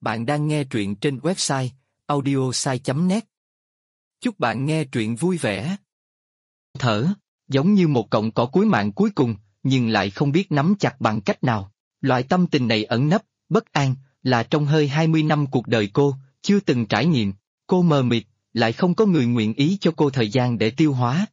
Bạn đang nghe truyện trên website audiosai.net. Chúc bạn nghe truyện vui vẻ. Thở, giống như một cọng cỏ cuối mạng cuối cùng, nhưng lại không biết nắm chặt bằng cách nào. Loại tâm tình này ẩn nấp, bất an, là trong hơi 20 năm cuộc đời cô, chưa từng trải nghiệm. Cô mờ mịt, lại không có người nguyện ý cho cô thời gian để tiêu hóa.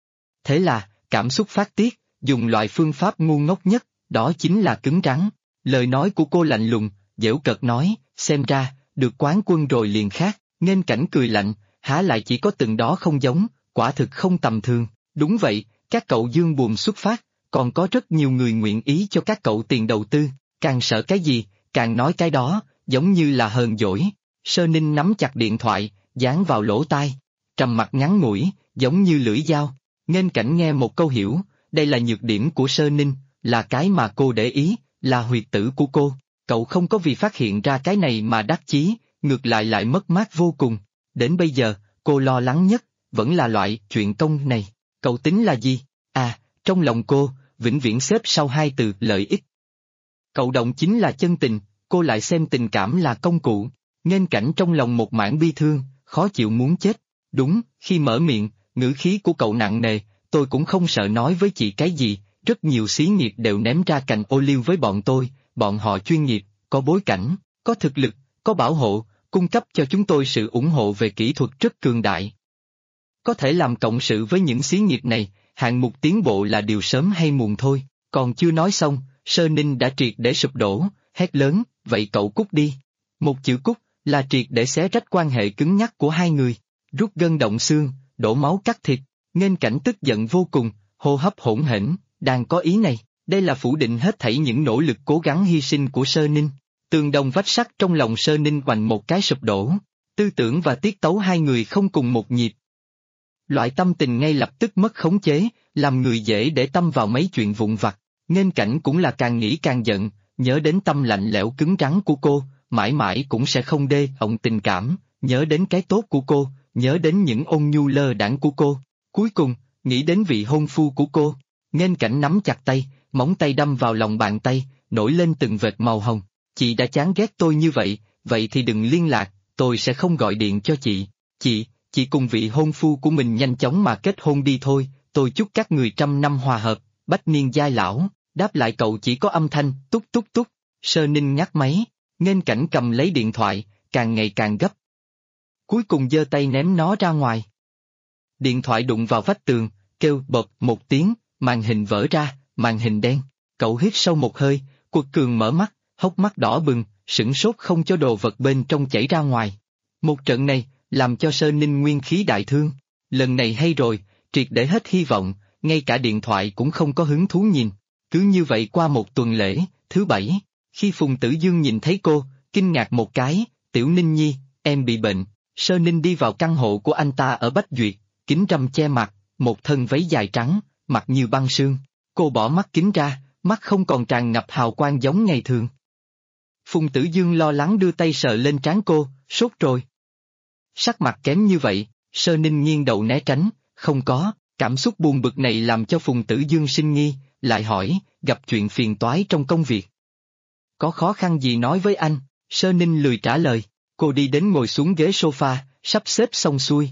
Thế là, cảm xúc phát tiết, dùng loại phương pháp ngu ngốc nhất, đó chính là cứng rắn. Lời nói của cô lạnh lùng, giễu cợt nói, xem ra, được quán quân rồi liền khác, Nghênh Cảnh cười lạnh, há lại chỉ có từng đó không giống, quả thực không tầm thường. Đúng vậy, các cậu dương buồm xuất phát, còn có rất nhiều người nguyện ý cho các cậu tiền đầu tư, càng sợ cái gì, càng nói cái đó, giống như là hờn dỗi. Sơ Ninh nắm chặt điện thoại, dán vào lỗ tai, trầm mặc ngắn ngủi, giống như lưỡi dao. Nghênh Cảnh nghe một câu hiểu, đây là nhược điểm của Sơ Ninh, là cái mà cô để ý, là huyệt tử của cô. Cậu không có vì phát hiện ra cái này mà đắc chí, ngược lại mất mát vô cùng. Đến bây giờ, cô lo lắng nhất, vẫn là loại chuyện công này. Cậu tính là gì? À, trong lòng cô, vĩnh viễn xếp sau hai từ lợi ích. Cậu động chính là chân tình, cô lại xem tình cảm là công cụ. Nghênh Cảnh trong lòng một mảng bi thương, khó chịu muốn chết. Đúng, khi mở miệng, ngữ khí của cậu nặng nề, tôi cũng không sợ nói với chị cái gì, rất nhiều xí nghiệp đều ném ra cành ô liu với bọn tôi, bọn họ chuyên nghiệp, có bối cảnh, có thực lực, có bảo hộ, cung cấp cho chúng tôi sự ủng hộ về kỹ thuật rất cường đại. Có thể làm cộng sự với những xí nghiệp này, hạng mục tiến bộ là điều sớm hay muộn thôi, còn chưa nói xong, Sơ Ninh đã triệt để sụp đổ, hét lớn, vậy cậu cút đi. Một chữ cút, là triệt để xé rách quan hệ cứng nhắc của hai người, rút gân động xương, đổ máu cắt thịt. Nghênh Cảnh tức giận vô cùng, hô hấp hỗn hển, đang có ý này, đây là phủ định hết thảy những nỗ lực cố gắng hy sinh của Sơ Ninh. Tường đồng vách sắt trong lòng Sơ Ninh hoành một cái sụp đổ, tư tưởng và tiết tấu hai người không cùng một nhịp. Loại tâm tình ngay lập tức mất khống chế, làm người dễ để tâm vào mấy chuyện vụn vặt. Nghênh Cảnh cũng là càng nghĩ càng giận, nhớ đến tâm lạnh lẽo cứng rắn của cô, mãi mãi cũng sẽ không đê ọng tình cảm, nhớ đến cái tốt của cô, nhớ đến những ôn nhu lơ đãng của cô. Cuối cùng, nghĩ đến vị hôn phu của cô. Nghênh Cảnh nắm chặt tay, móng tay đâm vào lòng bàn tay, nổi lên từng vệt màu hồng. Chị đã chán ghét tôi như vậy thì đừng liên lạc, tôi sẽ không gọi điện cho chị. Chị cùng vị hôn phu của mình nhanh chóng mà kết hôn đi thôi, tôi chúc các người trăm năm hòa hợp, bách niên giai lão. Đáp lại cậu chỉ có âm thanh, túc túc túc. Sơ Ninh ngắt máy, Nghênh Cảnh cầm lấy điện thoại, càng ngày càng gấp. Cuối cùng giơ tay ném nó ra ngoài. Điện thoại đụng vào vách tường, kêu bộp một tiếng, màn hình vỡ ra, màn hình đen. Cậu hít sâu một hơi, quật cường mở mắt, hốc mắt đỏ bừng, sửng sốt không cho đồ vật bên trong chảy ra ngoài. Một trận này, làm cho Sơ Ninh nguyên khí đại thương. Lần này hay rồi, triệt để hết hy vọng, ngay cả điện thoại cũng không có hứng thú nhìn. Cứ như vậy qua một tuần lễ, thứ bảy, khi Phùng Tử Dương nhìn thấy cô, kinh ngạc một cái, Tiểu Ninh Nhi, em bị bệnh. Sơ Ninh đi vào căn hộ của anh ta ở Bách Duyệt, kính râm che mặt, một thân váy dài trắng, mặt như băng sương. Cô bỏ mắt kính ra, mắt không còn tràn ngập hào quang giống ngày thường. Phùng Tử Dương lo lắng đưa tay sờ lên trán cô, sốt rồi. Sắc mặt kém như vậy, Sơ Ninh nghiêng đầu né tránh, không có, cảm xúc buồn bực này làm cho Phùng Tử Dương sinh nghi, lại hỏi, gặp chuyện phiền toái trong công việc. Có khó khăn gì nói với anh, Sơ Ninh lười trả lời, cô đi đến ngồi xuống ghế sofa, sắp xếp xong xuôi,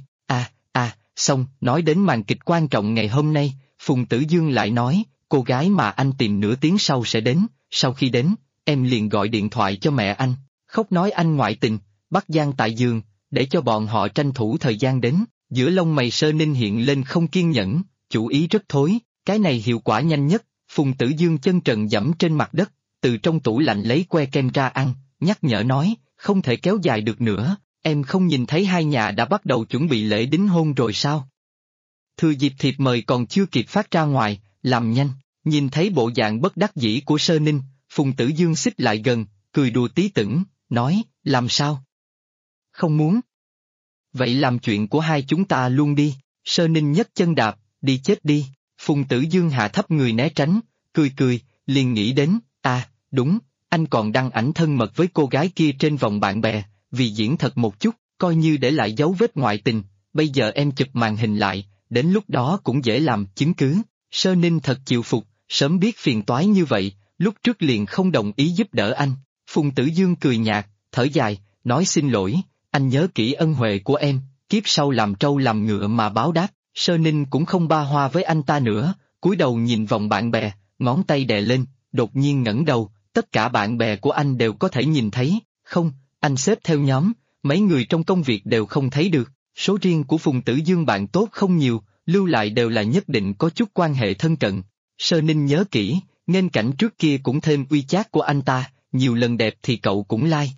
xong, nói đến màn kịch quan trọng ngày hôm nay, Phùng Tử Dương lại nói, cô gái mà anh tìm nửa tiếng sau sẽ đến, sau khi đến, em liền gọi điện thoại cho mẹ anh, khóc nói anh ngoại tình, bắt giam tại giường, để cho bọn họ tranh thủ thời gian đến. Giữa lông mày Sơ Ninh hiện lên không kiên nhẫn, chủ ý rất thối, cái này hiệu quả nhanh nhất. Phùng Tử Dương chân trần dẫm trên mặt đất, từ trong tủ lạnh lấy que kem ra ăn, nhắc nhở nói, không thể kéo dài được nữa, em không nhìn thấy hai nhà đã bắt đầu chuẩn bị lễ đính hôn rồi sao? Thừa dịp thiệp mời còn chưa kịp phát ra ngoài, làm nhanh. Nhìn thấy bộ dạng bất đắc dĩ của Sơ Ninh, Phùng Tử Dương xích lại gần, cười đùa tí tửng, nói, làm sao? Không muốn. Vậy làm chuyện của hai chúng ta luôn đi. Sơ Ninh nhấc chân đạp, đi chết đi. Phùng Tử Dương hạ thấp người né tránh, cười, liền nghĩ đến, đúng, anh còn đăng ảnh thân mật với cô gái kia trên vòng bạn bè, vì diễn thật một chút, coi như để lại dấu vết ngoại tình, bây giờ em chụp màn hình lại, đến lúc đó cũng dễ làm chứng cứ. Sơ Ninh thật chịu phục, sớm biết phiền toái như vậy, lúc trước liền không đồng ý giúp đỡ anh. Phùng Tử Dương cười nhạt, thở dài, nói xin lỗi, anh nhớ kỹ ân huệ của em, kiếp sau làm trâu làm ngựa mà báo đáp. Sơ Ninh cũng không ba hoa với anh ta nữa, cúi đầu nhìn vòng bạn bè, ngón tay đè lên, đột nhiên ngẩng đầu, tất cả bạn bè của anh đều có thể nhìn thấy, không, anh xếp theo nhóm, mấy người trong công việc đều không thấy được, số riêng của Phùng Tử Dương bạn tốt không nhiều, lưu lại đều là nhất định có chút quan hệ thân cận. Sơ Ninh nhớ kỹ, Nghênh Cảnh trước kia cũng thêm WeChat của anh ta, nhiều lần đẹp thì cậu cũng like.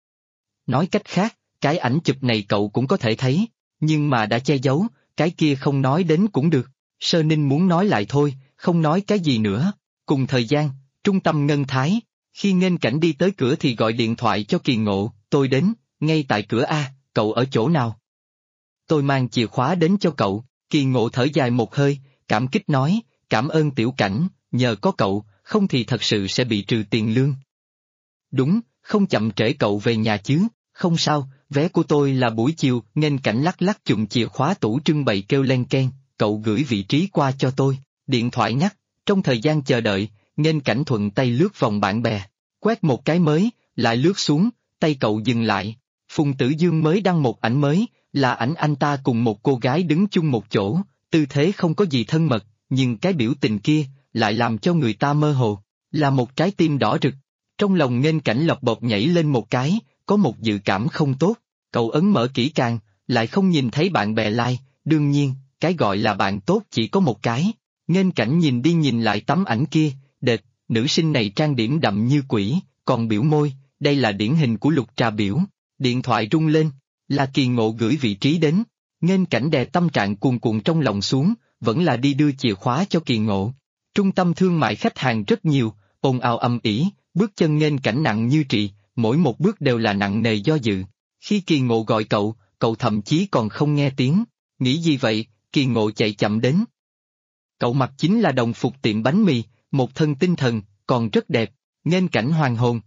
Nói cách khác, cái ảnh chụp này cậu cũng có thể thấy, nhưng mà đã che giấu, cái kia không nói đến cũng được. Sơ Ninh muốn nói lại thôi, không nói cái gì nữa. Cùng thời gian, trung tâm Ngân Thái, khi Nghênh Cảnh đi tới cửa thì gọi điện thoại cho Kỳ Ngộ, tôi đến, ngay tại cửa A, cậu ở chỗ nào? Tôi mang chìa khóa đến cho cậu. Kỳ Ngộ thở dài một hơi, cảm kích nói, cảm ơn Tiểu Cảnh, nhờ có cậu, không thì thật sự sẽ bị trừ tiền lương. Đúng, không chậm trễ cậu về nhà chứ, không sao, vé của tôi là buổi chiều. Nghênh Cảnh lắc lắc chùm chìa khóa tủ trưng bày kêu len keng, cậu gửi vị trí qua cho tôi. Điện thoại nhắc, trong thời gian chờ đợi, Nghênh Cảnh thuận tay lướt vòng bạn bè, quét một cái mới, lại lướt xuống, tay cậu dừng lại. Phùng Tử Dương mới đăng một ảnh mới, là ảnh anh ta cùng một cô gái đứng chung một chỗ, tư thế không có gì thân mật, nhưng cái biểu tình kia, lại làm cho người ta mơ hồ, là một trái tim đỏ rực. Trong lòng Nghênh Cảnh lọc bột nhảy lên một cái, có một dự cảm không tốt, cậu ấn mở kỹ càng, lại không nhìn thấy bạn bè like, đương nhiên, cái gọi là bạn tốt chỉ có một cái. Nghênh Cảnh nhìn đi nhìn lại tấm ảnh kia, đệt, nữ sinh này trang điểm đậm như quỷ, còn biểu môi, đây là điển hình của Lục Trà biểu. Điện thoại rung lên, là Kỳ Ngộ gửi vị trí đến. Nghênh Cảnh đè tâm trạng cuồn cuộn trong lòng xuống, vẫn là đi đưa chìa khóa cho Kỳ Ngộ. Trung tâm thương mại khách hàng rất nhiều, ồn ào âm ỉ, bước chân Nghênh Cảnh nặng như trị, mỗi một bước đều là nặng nề do dự. Khi Kỳ Ngộ gọi cậu, cậu thậm chí còn không nghe tiếng. Nghĩ gì vậy? Kỳ Ngộ chạy chậm đến. Cậu mặc chính là đồng phục tiệm bánh mì, một thân tinh thần, còn rất đẹp. Nghênh Cảnh hoàng hồn,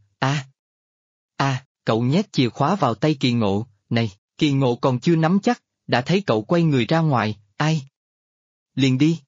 cậu nhét chìa khóa vào tay Kỳ Ngộ, này, Kỳ Ngộ còn chưa nắm chắc, đã thấy cậu quay người ra ngoài, ai? Liền đi.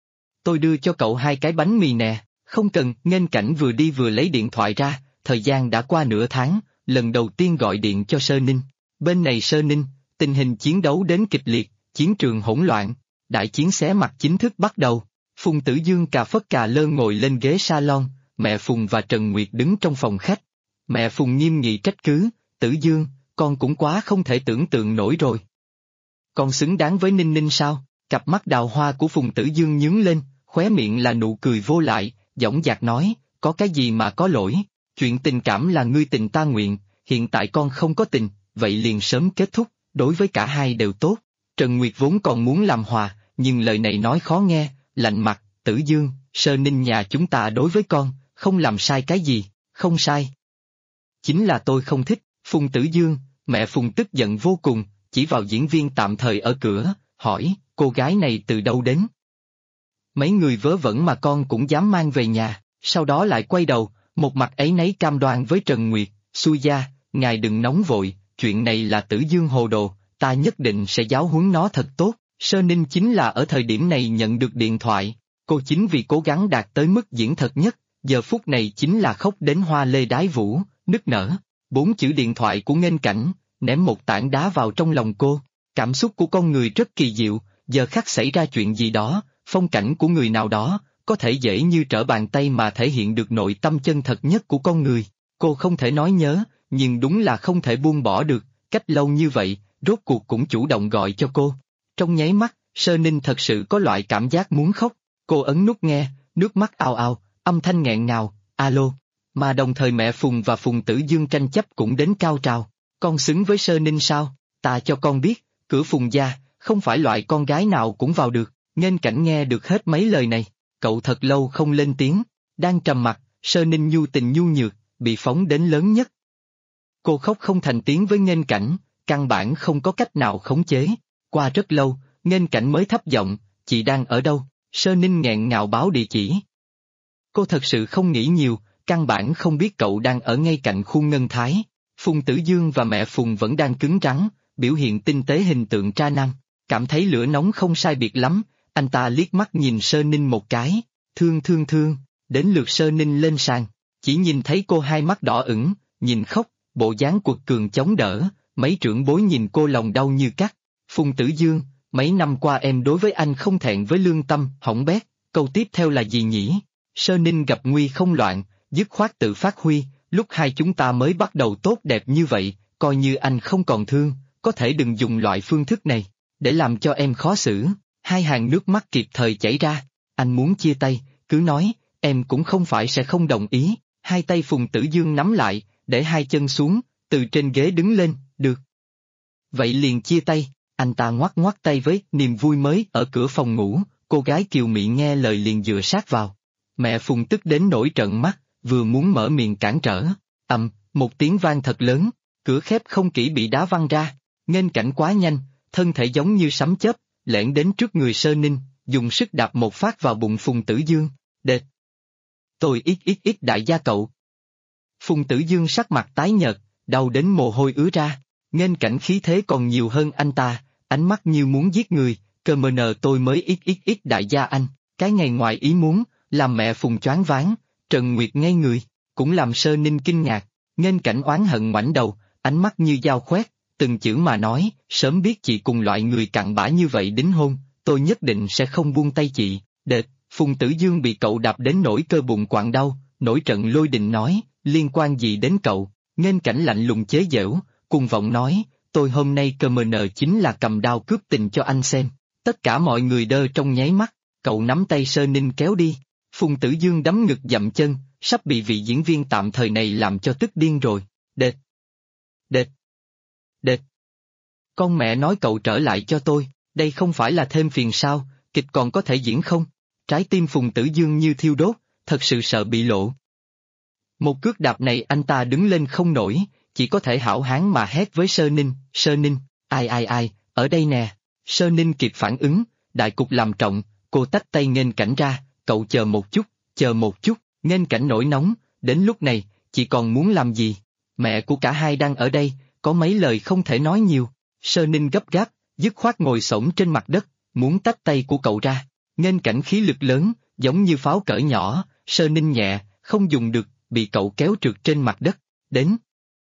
Tôi đưa cho cậu 2 cái bánh mì nè, không cần. Nghênh Cảnh vừa đi vừa lấy điện thoại ra, thời gian đã qua nửa tháng, lần đầu tiên gọi điện cho Sơ Ninh. Bên này Sơ Ninh, tình hình chiến đấu đến kịch liệt, chiến trường hỗn loạn, đại chiến xé mặt chính thức bắt đầu. Phùng Tử Dương cà phất cà lơ ngồi lên ghế salon, mẹ Phùng và Trần Nguyệt đứng trong phòng khách. Mẹ Phùng nghiêm nghị trách cứ, Tử Dương, con cũng quá không thể tưởng tượng nổi rồi. Con xứng đáng với Ninh Ninh sao? Cặp mắt đào hoa của Phùng Tử Dương nhướng lên, khóe miệng là nụ cười vô lại, dõng dạc nói, có cái gì mà có lỗi, chuyện tình cảm là ngươi tình ta nguyện, hiện tại con không có tình, vậy liền sớm kết thúc, đối với cả hai đều tốt. Trần Nguyệt vốn còn muốn làm hòa, nhưng lời này nói khó nghe, lạnh mặt, Tử Dương, Sơ Ninh nhà chúng ta đối với con, không làm sai cái gì, không sai. Chính là tôi không thích. Phùng Tử Dương, mẹ Phùng tức giận vô cùng, chỉ vào diễn viên tạm thời ở cửa, hỏi, cô gái này từ đâu đến? Mấy người vớ vẩn mà con cũng dám mang về nhà, sau đó lại quay đầu, một mặt áy náy cam đoan với Trần Nguyệt, xui gia, ngài đừng nóng vội, chuyện này là Tử Dương hồ đồ, ta nhất định sẽ giáo huấn nó thật tốt. Sơ Ninh chính là ở thời điểm này nhận được điện thoại, cô chính vì cố gắng đạt tới mức diễn thật nhất, giờ phút này chính là khóc đến hoa lê đái vũ, nức nở. 4 chữ điện thoại của Nghênh Cảnh, ném một tảng đá vào trong lòng cô. Cảm xúc của con người rất kỳ diệu, giờ khắc xảy ra chuyện gì đó, phong cảnh của người nào đó, có thể dễ như trở bàn tay mà thể hiện được nội tâm chân thật nhất của con người. Cô không thể nói nhớ, nhưng đúng là không thể buông bỏ được, cách lâu như vậy, rốt cuộc cũng chủ động gọi cho cô. Trong nháy mắt, Sơ Ninh thật sự có loại cảm giác muốn khóc, cô ấn nút nghe, nước mắt ào ào, âm thanh nghẹn ngào, alo. Mà đồng thời mẹ Phùng và Phùng Tử Dương tranh chấp cũng đến cao trào. Con xứng với Sơ Ninh sao? Ta cho con biết, cửa Phùng gia, không phải loại con gái nào cũng vào được. Nghênh Cảnh nghe được hết mấy lời này, cậu thật lâu không lên tiếng, đang trầm mặc, Sơ Ninh nhu tình nhu nhược, bị phóng đến lớn nhất. Cô khóc không thành tiếng với Nghênh Cảnh, căn bản không có cách nào khống chế. Qua rất lâu, Nghênh Cảnh mới thấp giọng, chị đang ở đâu? Sơ Ninh nghẹn ngào báo địa chỉ. Cô thật sự không nghĩ nhiều, căn bản không biết cậu đang ở ngay cạnh khu Ngân Thái. Phùng Tử Dương và mẹ Phùng vẫn đang cứng rắn, biểu hiện tinh tế hình tượng tra nam. Cảm thấy lửa nóng không sai biệt lắm, anh ta liếc mắt nhìn Sơ Ninh một cái, thương, đến lượt Sơ Ninh lên sàn, chỉ nhìn thấy cô hai mắt đỏ ửng, nhìn khóc, bộ dáng quật cường chống đỡ, mấy trưởng bối nhìn cô lòng đau như cắt. Phùng Tử Dương, mấy năm qua em đối với anh không thẹn với lương tâm, hỏng bét, câu tiếp theo là gì nhỉ? Sơ Ninh gặp nguy không loạn, dứt khoát tự phát huy, lúc hai chúng ta mới bắt đầu tốt đẹp như vậy, coi như anh không còn thương, có thể đừng dùng loại phương thức này, để làm cho em khó xử. Hai hàng nước mắt kịp thời chảy ra, anh muốn chia tay, cứ nói, em cũng không phải sẽ không đồng ý. Hai tay Phùng Tử Dương nắm lại, để hai chân xuống, từ trên ghế đứng lên, được. Vậy liền chia tay, anh ta ngoắc ngoắc tay với niềm vui mới ở cửa phòng ngủ, cô gái kiều mị nghe lời liền dựa sát vào. Mẹ Phùng tức đến nổi trợn mắt, vừa muốn mở miệng cản trở, một tiếng vang thật lớn, cửa khép không kỹ bị đá văng ra, nghênh cảnh quá nhanh, thân thể giống như sấm chớp, lẻn đến trước người Sơ Ninh, dùng sức đạp một phát vào bụng Phùng Tử Dương, đệt. Tôi ít đại gia cậu. Phùng Tử Dương sắc mặt tái nhợt, đau đến mồ hôi ứa ra, nghênh cảnh khí thế còn nhiều hơn anh ta, ánh mắt như muốn giết người, cơ mờ nờ tôi mới ít đại gia anh, cái ngày ngoài ý muốn, làm mẹ Phùng choáng váng, Trần Nguyệt ngây người, cũng làm Sơ Ninh kinh ngạc, nghênh cảnh oán hận ngoảnh đầu, ánh mắt như dao khoét, từng chữ mà nói, sớm biết chị cùng loại người cặn bã như vậy đính hôn, tôi nhất định sẽ không buông tay chị, đệt. Phùng Tử Dương bị cậu đạp đến nỗi cơ bụng quặn đau, nổi trận lôi đình nói, liên quan gì đến cậu, nghênh cảnh lạnh lùng chế giễu, cuồng vọng nói, tôi hôm nay cơ mờ nờ chính là cầm đao cướp tình cho anh xem. Tất cả mọi người đơ trong nháy mắt, cậu nắm tay Sơ Ninh kéo đi. Phùng Tử Dương đấm ngực dậm chân, sắp bị vị diễn viên tạm thời này làm cho tức điên rồi. Đệt! Đệt! Đệt! Con mẹ nói cậu trở lại cho tôi, đây không phải là thêm phiền sao, kịch còn có thể diễn không? Trái tim Phùng Tử Dương như thiêu đốt, thật sự sợ bị lộ. Một cước đạp này anh ta đứng lên không nổi, chỉ có thể hảo hán mà hét với Sơ Ninh, ai, ở đây nè. Sơ Ninh kịp phản ứng, đại cục làm trọng, cô tách tay nghênh cảnh ra, cậu chờ một chút, nghênh cảnh nổi nóng, đến lúc này, chị còn muốn làm gì? Mẹ của cả hai đang ở đây, có mấy lời không thể nói nhiều. Sơ Ninh gấp gáp, dứt khoát ngồi xổm trên mặt đất, muốn tách tay của cậu ra. Nghênh cảnh khí lực lớn, giống như pháo cỡ nhỏ, Sơ Ninh nhẹ, không dùng được, bị cậu kéo trượt trên mặt đất, đến.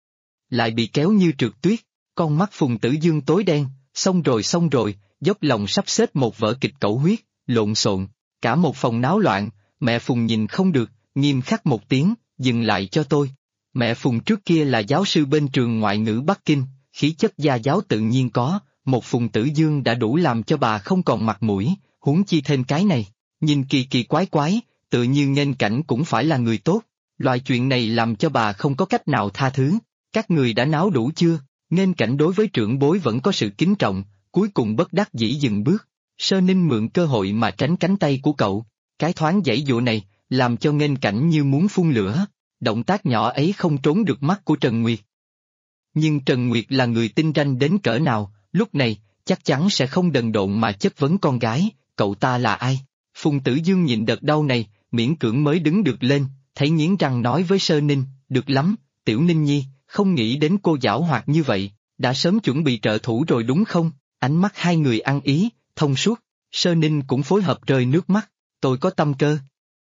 Lại bị kéo như trượt tuyết, con mắt Phùng Tử Dương tối đen, xong rồi, dốc lòng sắp xếp một vở kịch cẩu huyết, lộn xộn, cả một phòng náo loạn, mẹ Phùng nhìn không được, nghiêm khắc một tiếng, dừng lại cho tôi. Mẹ Phùng trước kia là giáo sư bên trường ngoại ngữ Bắc Kinh, khí chất gia giáo tự nhiên có, một Phùng Tử Dương đã đủ làm cho bà không còn mặt mũi, huống chi thêm cái này, nhìn kỳ quái, tự như nghênh cảnh cũng phải là người tốt, loại chuyện này làm cho bà không có cách nào tha thứ. Các người đã náo đủ chưa? Nghênh cảnh đối với trưởng bối vẫn có sự kính trọng, cuối cùng bất đắc dĩ dừng bước. Sơ Ninh mượn cơ hội mà tránh cánh tay của cậu, cái thoáng giãy giụa này, làm cho nghênh cảnh như muốn phun lửa, động tác nhỏ ấy không trốn được mắt của Trần Nguyệt. Nhưng Trần Nguyệt là người tinh ranh đến cỡ nào, lúc này, chắc chắn sẽ không đần độn mà chất vấn con gái, cậu ta là ai? Phùng Tử Dương nhịn đợt đau này, miễn cưỡng mới đứng được lên, thấy nghiến răng nói với Sơ Ninh, được lắm, Tiểu Ninh Nhi, không nghĩ đến cô giảo hoạt như vậy, đã sớm chuẩn bị trợ thủ rồi đúng không? Ánh mắt hai người ăn ý, thông suốt, Sơ Ninh cũng phối hợp rơi nước mắt, tôi có tâm cơ.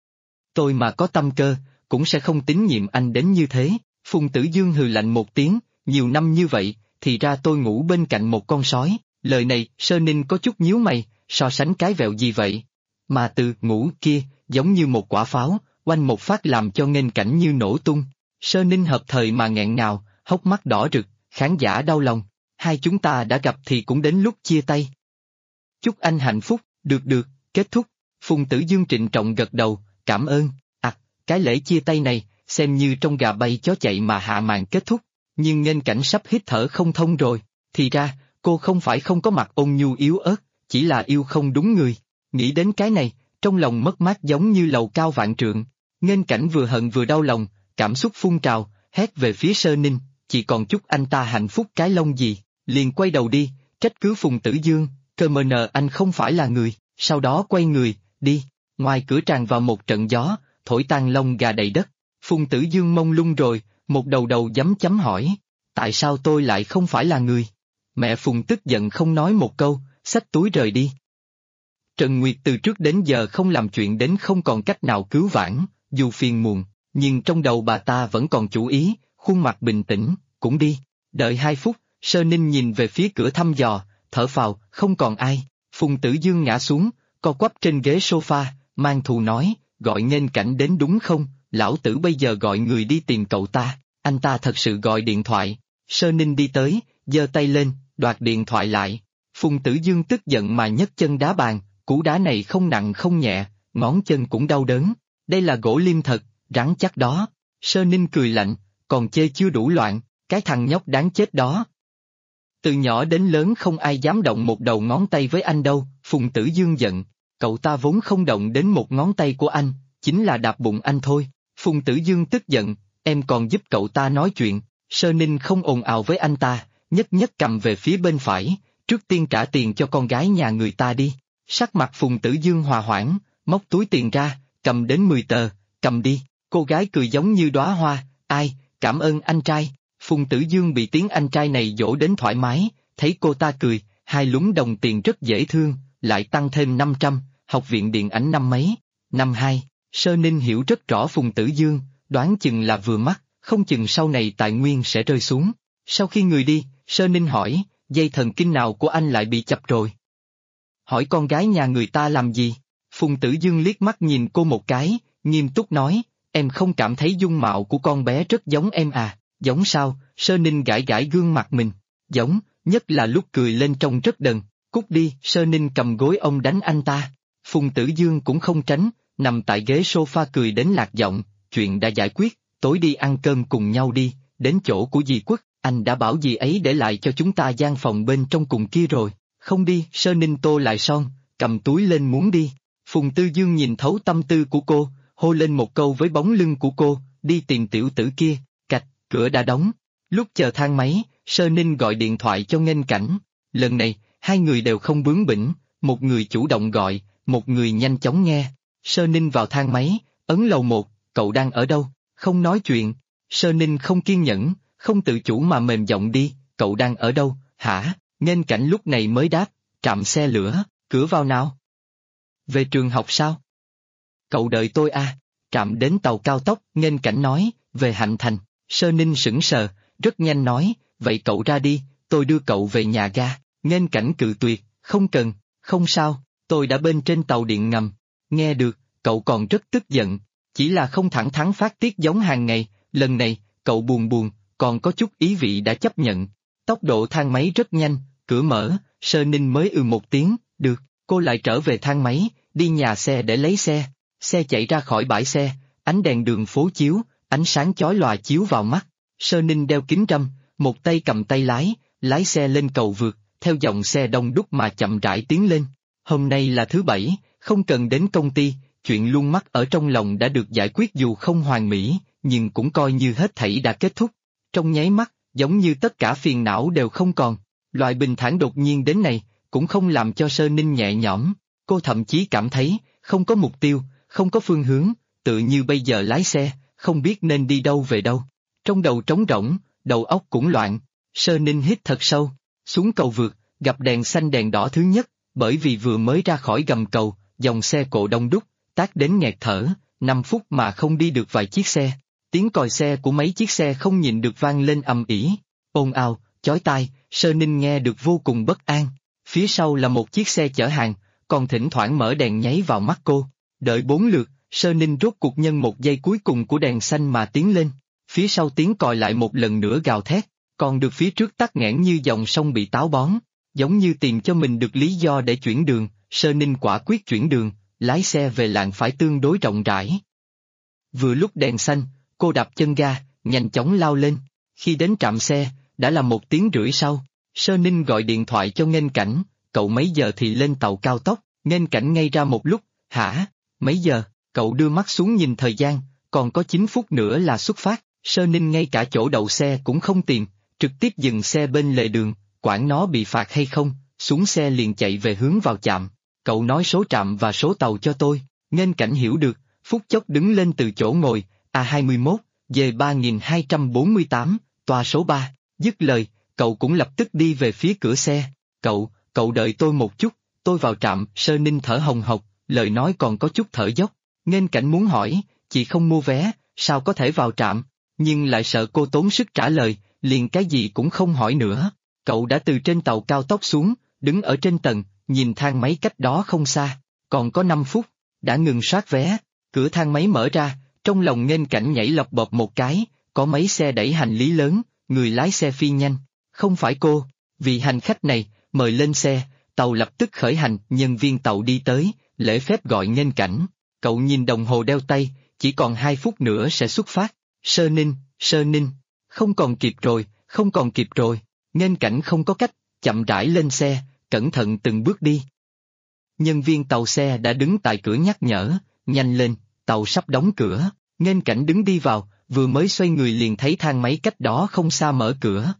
Tôi mà có tâm cơ, cũng sẽ không tín nhiệm anh đến như thế. Phùng Tử Dương hừ lạnh một tiếng, nhiều năm như vậy, thì ra tôi ngủ bên cạnh một con sói, lời này Sơ Ninh có chút nhíu mày, so sánh cái vẹo gì vậy? Mà từ ngủ kia, giống như một quả pháo, oanh một phát làm cho nghênh cảnh như nổ tung. Sơ Ninh hợp thời mà nghẹn ngào, hốc mắt đỏ rực, khán giả đau lòng, hai chúng ta đã gặp thì cũng đến lúc chia tay. Chúc anh hạnh phúc, được, kết thúc. Phùng Tử Dương trịnh trọng gật đầu, cảm ơn, cái lễ chia tay này, xem như trong gà bay chó chạy mà hạ màn kết thúc, nhưng nghênh cảnh sắp hít thở không thông rồi, thì ra, cô không phải không có mặt ôn nhu yếu ớt, chỉ là yêu không đúng người. Nghĩ đến cái này, trong lòng mất mát giống như lầu cao vạn trượng, nghênh cảnh vừa hận vừa đau lòng, cảm xúc phun trào, hét về phía Sơ Ninh, chỉ còn chúc anh ta hạnh phúc cái lông gì, liền quay đầu đi, trách cứ Phùng Tử Dương, cơ mờ nờ anh không phải là người, sau đó quay người, đi, ngoài cửa tràn vào một trận gió, thổi tan lông gà đầy đất, Phùng Tử Dương mông lung rồi, một đầu giấm chấm hỏi, tại sao tôi lại không phải là người? Mẹ Phùng tức giận không nói một câu, xách túi rời đi. Trần Nguyệt từ trước đến giờ không làm chuyện đến không còn cách nào cứu vãn, dù phiền muộn, nhưng trong đầu bà ta vẫn còn chủ ý, khuôn mặt bình tĩnh, cũng đi. Đợi 2 phút, Sơ Ninh nhìn về phía cửa thăm dò, thở phào, không còn ai. Phùng Tử Dương ngã xuống, co quắp trên ghế sofa, mang thù nói, gọi Nghênh Cảnh đến đúng không, lão tử bây giờ gọi người đi tìm cậu ta, anh ta thật sự gọi điện thoại. Sơ Ninh đi tới, giơ tay lên, đoạt điện thoại lại. Phùng Tử Dương tức giận mà nhấc chân đá bàn, cú đá này không nặng không nhẹ, ngón chân cũng đau đớn. Đây là gỗ lim thật, rắn chắc đó. Sơ Ninh cười lạnh, còn chê chưa đủ loạn, cái thằng nhóc đáng chết đó. Từ nhỏ đến lớn không ai dám động một đầu ngón tay với anh đâu. Phùng Tử Dương giận, cậu ta vốn không động đến một ngón tay của anh, chính là đạp bụng anh thôi. Phùng Tử Dương tức giận, em còn giúp cậu ta nói chuyện. Sơ Ninh không ồn ào với anh ta, nhấc cầm về phía bên phải, trước tiên trả tiền cho con gái nhà người ta đi. Sắc mặt Phùng Tử Dương hòa hoãn, móc túi tiền ra, cầm đến 10 tờ, cầm đi. Cô gái cười giống như đóa hoa, ai, cảm ơn anh trai. Phùng Tử Dương bị tiếng anh trai này dỗ đến thoải mái, thấy cô ta cười, 2 lúm đồng tiền rất dễ thương, lại tăng thêm 500, học viện điện ảnh năm mấy, năm 2. Sơ Ninh hiểu rất rõ Phùng Tử Dương, đoán chừng là vừa mắt, không chừng sau này tài nguyên sẽ rơi xuống. Sau khi người đi, Sơ Ninh hỏi, dây thần kinh nào của anh lại bị chập rồi? Hỏi con gái nhà người ta làm gì? Phùng Tử Dương liếc mắt nhìn cô một cái, nghiêm túc nói, em không cảm thấy dung mạo của con bé rất giống em à? Giống sao? Sơ Ninh gãi gãi gương mặt mình. Giống, nhất là lúc cười lên trông rất đần. Cút đi. Sơ Ninh cầm gối ông đánh anh ta. Phùng Tử Dương cũng không tránh, nằm tại ghế sofa cười đến lạc giọng, chuyện đã giải quyết, tối đi ăn cơm cùng nhau đi, đến chỗ của dì Quốc, anh đã bảo dì ấy để lại cho chúng ta gian phòng bên trong cùng kia rồi. Không đi. Sơ Ninh tô lại son, cầm túi lên muốn đi. Phùng Tử Dương nhìn thấu tâm tư của cô, hô lên một câu với bóng lưng của cô, đi tìm tiểu tử kia. Cạch, cửa đã đóng. Lúc chờ thang máy, Sơ Ninh gọi điện thoại cho Nghênh Cảnh. Lần này, 2 người đều không bướng bỉnh, một người chủ động gọi, một người nhanh chóng nghe. Sơ Ninh vào thang máy, ấn lầu 1, cậu đang ở đâu? Không nói chuyện. Sơ Ninh không kiên nhẫn, không tự chủ mà mềm giọng đi, cậu đang ở đâu, hả? Nghênh Cảnh lúc này mới đáp, trạm xe lửa, cửa vào nào? Về trường học sao? Cậu đợi tôi à? Trạm đến tàu cao tốc. Nghênh Cảnh nói, về Hạnh Thành. Sơ Ninh sững sờ, rất nhanh nói, vậy cậu ra đi, tôi đưa cậu về nhà ga. Nghênh Cảnh cự tuyệt, không cần, không sao, tôi đã bên trên tàu điện ngầm. Nghe được, cậu còn rất tức giận, chỉ là không thẳng thắn phát tiết giống hàng ngày, lần này, cậu buồn, còn có chút ý vị đã chấp nhận. Tốc độ thang máy rất nhanh, cửa mở, Sơ Ninh mới một tiếng, được, cô lại trở về thang máy, đi nhà xe để lấy xe. Xe chạy ra khỏi bãi xe, ánh đèn đường phố chiếu, ánh sáng chói lòa chiếu vào mắt. Sơ Ninh đeo kính râm, một tay cầm tay lái xe lên cầu vượt, theo dòng xe đông đúc mà chậm rãi tiến lên. Hôm nay là thứ Bảy, không cần đến công ty, chuyện luôn mắc ở trong lòng đã được giải quyết dù không hoàn mỹ, nhưng cũng coi như hết thảy đã kết thúc. Trong nháy mắt, giống như tất cả phiền não đều không còn, loại bình thản đột nhiên đến này, cũng không làm cho Sơ Ninh nhẹ nhõm. Cô thậm chí cảm thấy, không có mục tiêu, không có phương hướng, tự như bây giờ lái xe, không biết nên đi đâu về đâu. Trong đầu trống rỗng, đầu óc cũng loạn. Sơ Ninh hít thật sâu, xuống cầu vượt, gặp đèn xanh đèn đỏ thứ nhất, bởi vì vừa mới ra khỏi gầm cầu, dòng xe cộ đông đúc, tát đến nghẹt thở, 5 phút mà không đi được vài chiếc xe. Tiếng còi xe của mấy chiếc xe không nhịn được vang lên ầm ĩ, ồn ào, chói tai. Sơ Ninh nghe được vô cùng bất an. Phía sau là một chiếc xe chở hàng, còn thỉnh thoảng mở đèn nháy vào mắt cô. Đợi 4 lượt, Sơ Ninh rốt cuộc nhân một giây cuối cùng của đèn xanh mà tiến lên. Phía sau tiếng còi lại một lần nữa gào thét, còn được phía trước tắc nghẽn như dòng sông bị táo bón, giống như tìm cho mình được lý do để chuyển đường. Sơ Ninh quả quyết chuyển đường, lái xe về làn phải tương đối rộng rãi. Vừa lúc đèn xanh, cô đạp chân ga, nhanh chóng lao lên. Khi đến trạm xe, đã là 1 tiếng rưỡi sau. Sơ Ninh gọi điện thoại cho Nghênh Cảnh, cậu mấy giờ thì lên tàu cao tốc? Nghênh Cảnh ngây ra một lúc, hả, mấy giờ? Cậu đưa mắt xuống nhìn thời gian, còn có 9 phút nữa là xuất phát. Sơ Ninh ngay cả chỗ đậu xe cũng không tìm, trực tiếp dừng xe bên lề đường, quản nó bị phạt hay không, xuống xe liền chạy về hướng vào trạm. Cậu nói số trạm và số tàu cho tôi. Nghênh Cảnh hiểu được, phút chốc đứng lên từ chỗ ngồi, A21, D3248, toa số 3, dứt lời, cậu cũng lập tức đi về phía cửa xe. Cậu đợi tôi một chút, tôi vào trạm. Sơ Ninh thở hồng hộc, lời nói còn có chút thở dốc. Nghênh Cảnh muốn hỏi, chị không mua vé, sao có thể vào trạm, nhưng lại sợ cô tốn sức trả lời, liền cái gì cũng không hỏi nữa. Cậu đã từ trên tàu cao tốc xuống, đứng ở trên tầng, nhìn thang máy cách đó không xa. Còn có 5 phút, đã ngừng soát vé, cửa thang máy mở ra, trong lòng Nghênh Cảnh nhảy lọc bộp một cái, có mấy xe đẩy hành lý lớn, người lái xe phi nhanh. Không phải cô, vị hành khách này, mời lên xe, tàu lập tức khởi hành, nhân viên tàu đi tới, lễ phép gọi Nghênh Cảnh. Cậu nhìn đồng hồ đeo tay, chỉ còn 2 phút nữa sẽ xuất phát. Sơ Ninh, không còn kịp rồi, không còn kịp rồi. Nghênh Cảnh không có cách, chậm rãi lên xe, cẩn thận từng bước đi. Nhân viên tàu xe đã đứng tại cửa nhắc nhở, nhanh lên, tàu sắp đóng cửa. Nghênh Cảnh đứng đi vào, vừa mới xoay người liền thấy thang máy cách đó không xa mở cửa.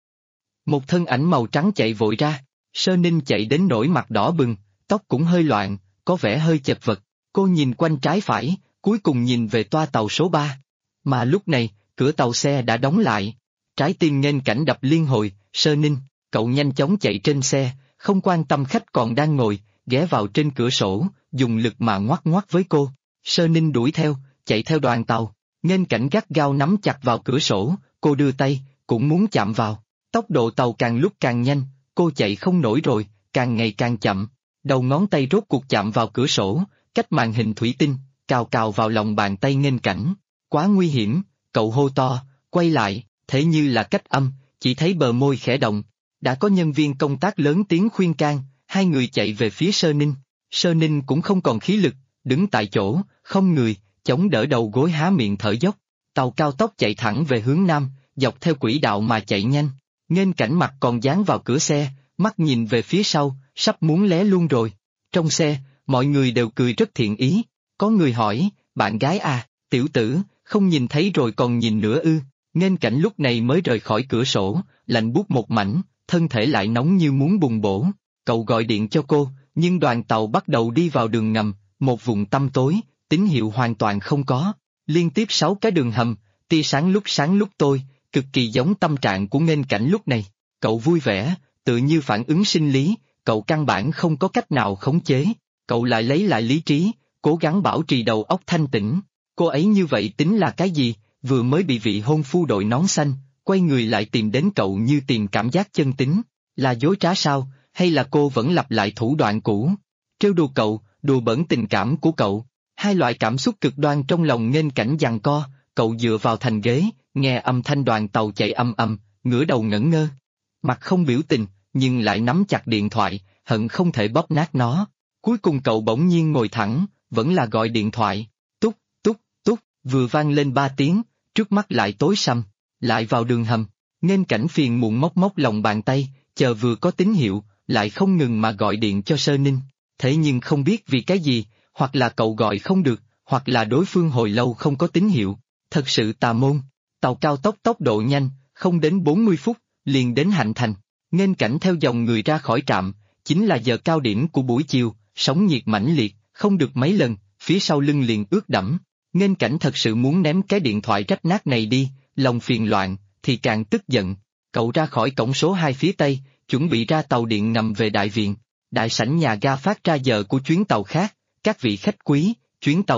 Một thân ảnh màu trắng chạy vội ra, Sơ Ninh chạy đến nỗi mặt đỏ bừng, tóc cũng hơi loạn, có vẻ hơi chật vật. Cô nhìn quanh trái phải, cuối cùng nhìn về toa tàu số 3. Mà lúc này, cửa tàu xe đã đóng lại. Trái tim Nghênh Cảnh đập liên hồi, Sơ Ninh, cậu nhanh chóng chạy trên xe, không quan tâm khách còn đang ngồi, ghé vào trên cửa sổ, dùng lực mà ngoắc ngoắc với cô. Sơ Ninh đuổi theo, chạy theo đoàn tàu. Nghênh Cảnh gắt gao nắm chặt vào cửa sổ, cô đưa tay, cũng muốn chạm vào. Tốc độ tàu càng lúc càng nhanh, cô chạy không nổi rồi, càng ngày càng chậm. Đầu ngón tay rốt cuộc chạm vào cửa sổ, cách màn hình thủy tinh, cào cào vào lòng bàn tay Nghênh Cảnh. Quá nguy hiểm, cậu hô to, quay lại, thế như là cách âm, chỉ thấy bờ môi khẽ động. Đã có nhân viên công tác lớn tiếng khuyên can, hai người chạy về phía Sơ Ninh. Sơ Ninh cũng không còn khí lực, đứng tại chỗ, không người, chống đỡ đầu gối há miệng thở dốc. Tàu cao tốc chạy thẳng về hướng nam, dọc theo quỹ đạo mà chạy nhanh. Nghênh Cảnh mặt còn dán vào cửa xe, mắt nhìn về phía sau, sắp muốn lé luôn rồi. Trong xe, mọi người đều cười rất thiện ý. Có người hỏi, bạn gái à, tiểu tử, không nhìn thấy rồi còn nhìn nữa ư? Nghênh Cảnh lúc này mới rời khỏi cửa sổ, lạnh buốt một mảnh, thân thể lại nóng như muốn bùng bổ. Cậu gọi điện cho cô, nhưng đoàn tàu bắt đầu đi vào đường ngầm, một vùng tăm tối, tín hiệu hoàn toàn không có. Liên tiếp 6 cái đường hầm, tia sáng lúc tối, cực kỳ giống tâm trạng của Nghênh Cảnh lúc này. Cậu vui vẻ, tự như phản ứng sinh lý, cậu căn bản không có cách nào khống chế. Cậu lại lấy lại lý trí, cố gắng bảo trì đầu óc thanh tĩnh. Cô ấy như vậy tính là cái gì, vừa mới bị vị hôn phu đội nón xanh, quay người lại tìm đến cậu như tìm cảm giác chân tính. Là dối trá sao, hay là cô vẫn lặp lại thủ đoạn cũ? Trêu đùa cậu, đùa bỡn tình cảm của cậu. Hai loại cảm xúc cực đoan trong lòng Nghênh Cảnh giằng co, cậu dựa vào thành ghế, nghe âm thanh đoàn tàu chạy ầm ầm, ngửa đầu ngẩn ngơ. Mặt không biểu tình, nhưng lại nắm chặt điện thoại, hận không thể bóp nát nó. Cuối cùng cậu bỗng nhiên ngồi thẳng, vẫn là gọi điện thoại. Túc, túc, túc, vừa vang lên 3 tiếng, trước mắt lại tối sầm, lại vào đường hầm. Nghênh Cảnh phiền muộn móc móc lòng bàn tay, chờ vừa có tín hiệu, lại không ngừng mà gọi điện cho Sơ Ninh. Thế nhưng không biết vì cái gì, hoặc là cậu gọi không được, hoặc là đối phương hồi lâu không có tín hiệu. Thật sự tà môn. Tàu cao tốc tốc độ nhanh, không đến 40 phút, liền đến Hạnh Thành. Nghênh Cảnh theo dòng người ra khỏi trạm, chính là giờ cao điểm của buổi chiều, sóng nhiệt mãnh liệt, không được mấy lần, phía sau lưng liền ướt đẫm. Nghênh Cảnh thật sự muốn ném cái điện thoại rách nát này đi, lòng phiền loạn, thì càng tức giận. Cậu ra khỏi cổng số 2 phía tây, chuẩn bị ra tàu điện ngầm về Đại Viện. Đại sảnh nhà ga phát ra giờ của chuyến tàu khác. Các vị khách quý, chuyến tàu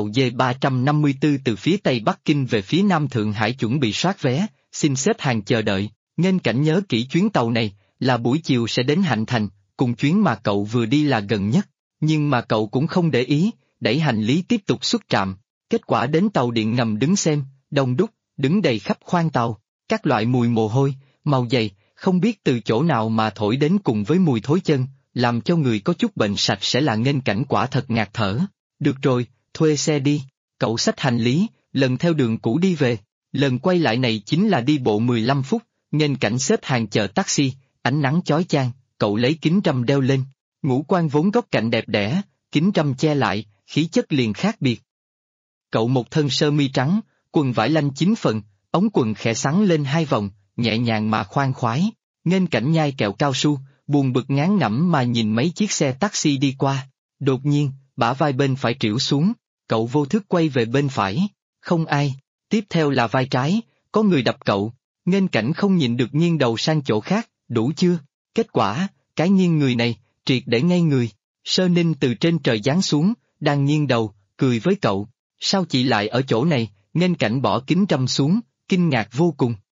D354 từ phía tây Bắc Kinh về phía nam Thượng Hải chuẩn bị soát vé, xin xếp hàng chờ đợi. Nghênh Cảnh nhớ kỹ chuyến tàu này, là buổi chiều sẽ đến Hạnh Thành, cùng chuyến mà cậu vừa đi là gần nhất. Nhưng mà cậu cũng không để ý, đẩy hành lý tiếp tục xuất trạm. Kết quả đến tàu điện ngầm đứng xem, đông đúc, đứng đầy khắp khoang tàu. Các loại mùi mồ hôi, màu dày, không biết từ chỗ nào mà thổi đến cùng với mùi thối chân, làm cho người có chút bệnh sạch sẽ là Nghênh Cảnh quả thật ngạt thở. Được rồi, thuê xe đi. Cậu xách hành lý, lần theo đường cũ đi về. Lần quay lại này chính là đi bộ 15 phút, Nghênh Cảnh xếp hàng chờ taxi, ánh nắng chói chang, cậu lấy kính râm đeo lên. Ngũ quan vốn góc cạnh đẹp đẽ, kính râm che lại, khí chất liền khác biệt. Cậu một thân sơ mi trắng, quần vải lanh 9 phần, ống quần khẽ xắn lên 2 vòng, nhẹ nhàng mà khoan khoái. Nghênh Cảnh nhai kẹo cao su, buồn bực ngán ngẩm mà nhìn mấy chiếc xe taxi đi qua. Đột nhiên, bả vai bên phải trĩu xuống, cậu vô thức quay về bên phải. Không ai. Tiếp theo là vai trái, có người đập cậu. Nghênh Cảnh không nhịn được nghiêng đầu sang chỗ khác, đủ chưa? Kết quả, cái nghiêng người này, triệt để ngây người. Sơ Ninh từ trên trời giáng xuống, đang nghiêng đầu, cười với cậu. Sao chị lại ở chỗ này? Nghênh Cảnh bỏ kính râm xuống, kinh ngạc vô cùng.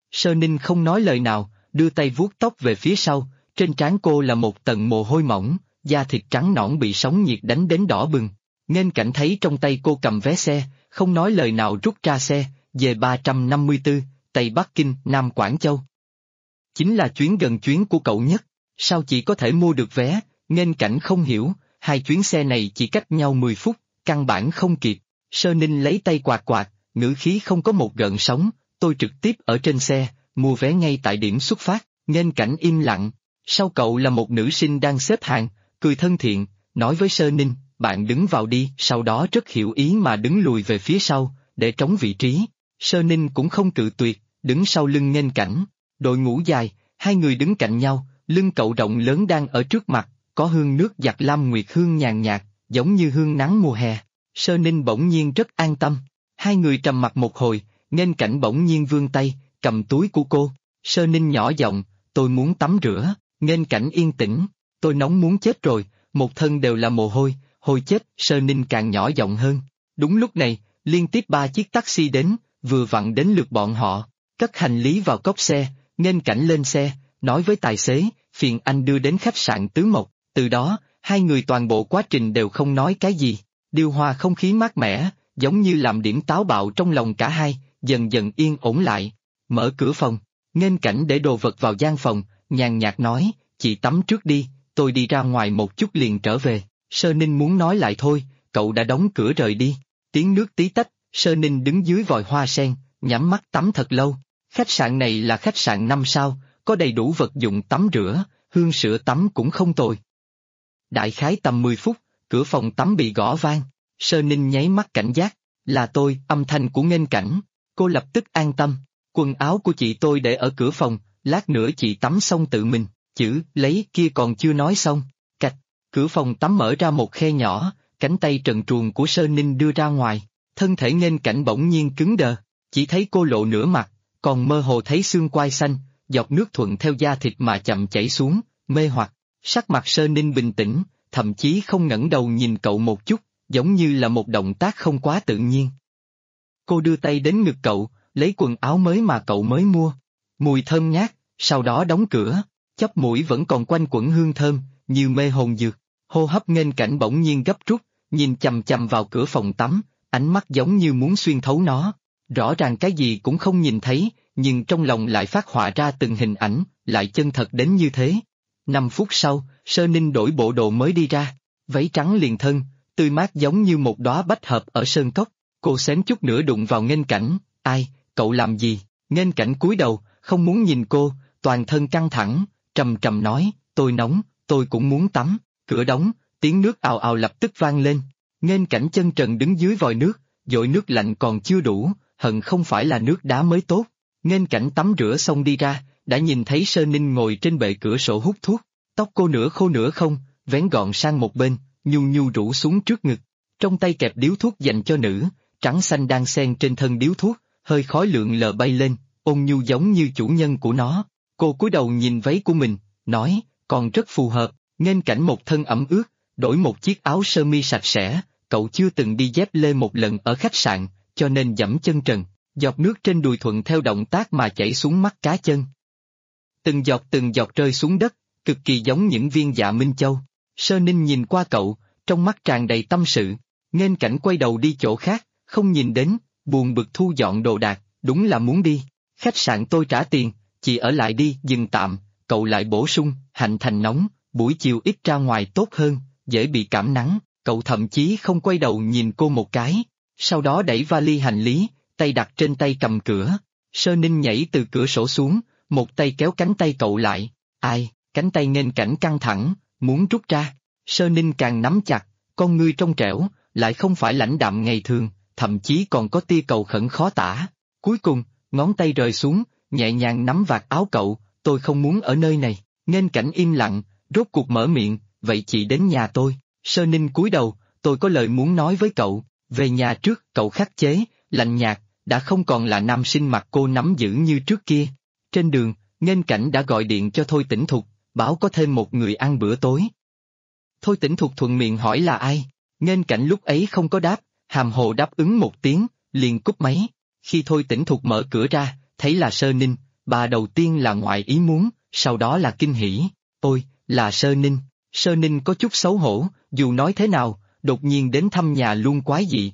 Sơ Ninh không nói lời nào, đưa tay vuốt tóc về phía sau, trên trán cô là một tầng mồ hôi mỏng, da thịt trắng nõn bị sóng nhiệt đánh đến đỏ bừng. Nghênh Cảnh thấy trong tay cô cầm vé xe, không nói lời nào rút ra xe, về 354, Tây Bắc Kinh, Nam Quảng Châu. Chính là chuyến gần chuyến của cậu nhất, sao chị có thể mua được vé? Nghênh Cảnh không hiểu, hai chuyến xe này chỉ cách nhau 10 phút, căn bản không kịp. Sơ Ninh lấy tay quạt quạt, ngữ khí không có một gợn sóng, tôi trực tiếp ở trên xe, mua vé ngay tại điểm xuất phát. Nghênh Cảnh im lặng, sau cậu là một nữ sinh đang xếp hàng, cười thân thiện, nói với Sơ Ninh, bạn đứng vào đi, sau đó rất hiểu ý mà đứng lùi về phía sau, để trống vị trí. Sơ Ninh cũng không cự tuyệt, đứng sau lưng Nghênh Cảnh. Đội ngũ dài, hai người đứng cạnh nhau, lưng cậu rộng lớn đang ở trước mặt, có hương nước giặt lam nguyệt hương nhàn nhạt, giống như hương nắng mùa hè. Sơ Ninh bỗng nhiên rất an tâm. Hai người trầm mặc một hồi, Nghênh Cảnh bỗng nhiên vươn tay, cầm túi của cô. Sơ Ninh nhỏ giọng, tôi muốn tắm rửa. Nghênh Cảnh yên tĩnh, tôi nóng muốn chết rồi, một thân đều là mồ hôi, hôi chết. Sơ Ninh càng nhỏ giọng hơn. Đúng lúc này, liên tiếp 3 chiếc taxi đến, vừa vặn đến lượt bọn họ. Cất hành lý vào cốp xe, Nghênh Cảnh lên xe, nói với tài xế, phiền anh đưa đến khách sạn Tứ Mộc. Từ đó, hai người toàn bộ quá trình đều không nói cái gì. Điều hòa không khí mát mẻ, giống như làm điểm táo bạo trong lòng cả hai, dần dần yên ổn lại. Mở cửa phòng, Nghênh Cảnh để đồ vật vào gian phòng, nhàn nhạt nói, chị tắm trước đi, tôi đi ra ngoài một chút liền trở về. Sơ Ninh muốn nói lại thôi, cậu đã đóng cửa rời đi. Tiếng nước tí tách, Sơ Ninh đứng dưới vòi hoa sen, nhắm mắt tắm thật lâu. Khách sạn này là khách sạn 5 sao, có đầy đủ vật dụng tắm rửa, hương sữa tắm cũng không tồi. Đại khái tầm 10 phút, cửa phòng tắm bị gõ vang. Sơ Ninh nháy mắt cảnh giác, là tôi. Âm thanh của Nghênh Cảnh. Cô lập tức an tâm, quần áo của chị tôi để ở cửa phòng, lát nữa chị tắm xong tự mình. Chữ lấy kia còn chưa nói xong, cạch, cửa phòng tắm mở ra một khe nhỏ, cánh tay trần truồng của Sơ Ninh đưa ra ngoài, thân thể Nghênh Cảnh bỗng nhiên cứng đờ, chỉ thấy cô lộ nửa mặt, còn mơ hồ thấy xương quai xanh, giọt nước thuận theo da thịt mà chậm chảy xuống, mê hoặc. Sắc mặt Sơ Ninh bình tĩnh, thậm chí không ngẩng đầu nhìn cậu một chút, giống như là một động tác không quá tự nhiên. Cô đưa tay đến ngực cậu, lấy quần áo mới mà cậu mới mua, mùi thơm ngát, sau đó đóng cửa, chóp mũi vẫn còn quanh quẩn hương thơm, như mê hồn dược. Hô hấp Nghênh Cảnh bỗng nhiên gấp rút, nhìn chằm chằm vào cửa phòng tắm, ánh mắt giống như muốn xuyên thấu nó. Rõ ràng cái gì cũng không nhìn thấy, nhưng trong lòng lại phát họa ra từng hình ảnh, lại chân thật đến như thế. 5 phút sau, Sơ Ninh đổi bộ đồ mới đi ra, váy trắng liền thân, tươi mát giống như một đóa bách hợp ở sơn cốc. Cô xém chút nữa đụng vào Nghênh Cảnh, ai, cậu làm gì? Nghênh Cảnh cúi đầu, không muốn nhìn cô, toàn thân căng thẳng, trầm trầm nói, tôi nóng, tôi cũng muốn tắm. Cửa đóng, tiếng nước ào ào lập tức vang lên. Nghênh Cảnh chân trần đứng dưới vòi nước, dội nước lạnh còn chưa đủ, hận không phải là nước đá mới tốt. Nghênh Cảnh tắm rửa xong đi ra, đã nhìn thấy Sơ Ninh ngồi trên bệ cửa sổ hút thuốc, tóc cô nửa khô nửa không, vén gọn sang một bên, nhu nhu rủ xuống trước ngực. Trong tay kẹp điếu thuốc dành cho nữ, trắng xanh đang xen trên thân điếu thuốc, hơi khói lượn lờ bay lên, ôn nhu giống như chủ nhân của nó. Cô cúi đầu nhìn váy của mình, nói, còn rất phù hợp. Nghênh Cảnh một thân ẩm ướt, đổi một chiếc áo sơ mi sạch sẽ, cậu chưa từng đi dép lê một lần ở khách sạn, cho nên giẫm chân trần, giọt nước trên đùi thuận theo động tác mà chảy xuống mắt cá chân. Từng giọt rơi xuống đất, cực kỳ giống những viên dạ Minh Châu. Sơ Ninh nhìn qua cậu, trong mắt tràn đầy tâm sự. Nghênh Cảnh quay đầu đi chỗ khác, không nhìn đến, buồn bực thu dọn đồ đạc, đúng là muốn đi. Khách sạn tôi trả tiền, chị ở lại đi. Dừng tạm, cậu lại bổ sung, Hạnh Thành nóng, buổi chiều ít ra ngoài tốt hơn, dễ bị cảm nắng. Cậu thậm chí không quay đầu nhìn cô một cái, sau đó đẩy vali hành lý, tay đặt trên tay cầm cửa. Sơ Ninh nhảy từ cửa sổ xuống, một tay kéo cánh tay cậu lại. Ai? Cánh tay Nghênh Cảnh căng thẳng, muốn rút ra. Sơ Ninh càng nắm chặt, con ngươi trong trẻo, lại không phải lãnh đạm ngày thường, thậm chí còn có tia cầu khẩn khó tả. Cuối cùng, ngón tay rời xuống, nhẹ nhàng nắm vạt áo cậu, tôi không muốn ở nơi này. Nghênh Cảnh im lặng, rốt cuộc mở miệng, vậy chị đến nhà tôi. Sơ Ninh cúi đầu, tôi có lời muốn nói với cậu. Về nhà trước, cậu khắc chế, lạnh nhạt, đã không còn là nam sinh mặt cô nắm giữ như trước kia. Trên đường, Nghênh Cảnh đã gọi điện cho Thôi Tĩnh Thục, bảo có thêm một người ăn bữa tối. Thôi Tĩnh Thục thuận miệng hỏi là ai. Nghênh Cảnh lúc ấy không có đáp, hàm hồ đáp ứng một tiếng, liền cúp máy. Khi Thôi Tĩnh Thục mở cửa ra, thấy là Sơ Ninh, Bà đầu tiên là ngoại ý muốn, sau đó là kinh hỉ. Ôi, là Sơ Ninh. Sơ Ninh có chút xấu hổ, dù nói thế nào, đột nhiên đến thăm nhà luôn quái dị.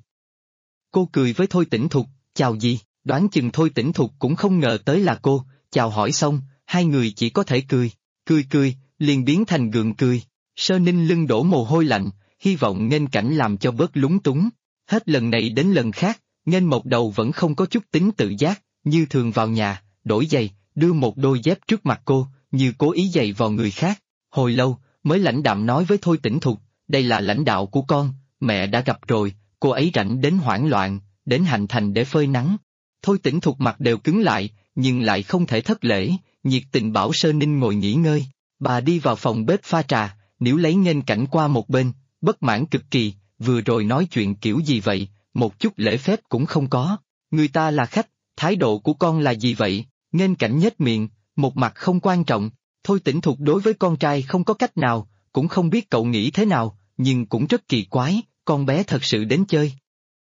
Cô cười với Thôi Tĩnh Thục, chào gì, đoán chừng Thôi Tĩnh Thục cũng không ngờ tới là cô, chào hỏi xong, hai người chỉ có thể cười, cười, liền biến thành gượng cười. Sơ Ninh lưng đổ mồ hôi lạnh, hy vọng Nghênh Cảnh làm cho bớt lúng túng. Hết lần này đến lần khác, Nghênh Một Đầu vẫn không có chút tính tự giác, như thường vào nhà, đổi giày, đưa một đôi dép trước mặt cô, như cố ý giày vào người khác. Hồi lâu, mới lãnh đạm nói với Thôi Tĩnh Thục, đây là lãnh đạo của con, mẹ đã gặp rồi, cô ấy rảnh đến hoảng loạn, đến Hạnh Thành để phơi nắng. Thôi Tĩnh Thục mặt đều cứng lại, nhưng lại không thể thất lễ, nhiệt tình bảo Sơ Ninh ngồi nghỉ ngơi. Bà đi vào phòng bếp pha trà, níu lấy Nghênh Cảnh qua một bên, bất mãn cực kỳ, vừa rồi nói chuyện kiểu gì vậy, một chút lễ phép cũng không có. Người ta là khách, thái độ của con là gì vậy? Nghênh Cảnh nhếch miệng, một mặt không quan trọng. Thôi Tĩnh Thục đối với con trai không có cách nào, cũng không biết cậu nghĩ thế nào, nhưng cũng rất kỳ quái, con bé thật sự đến chơi.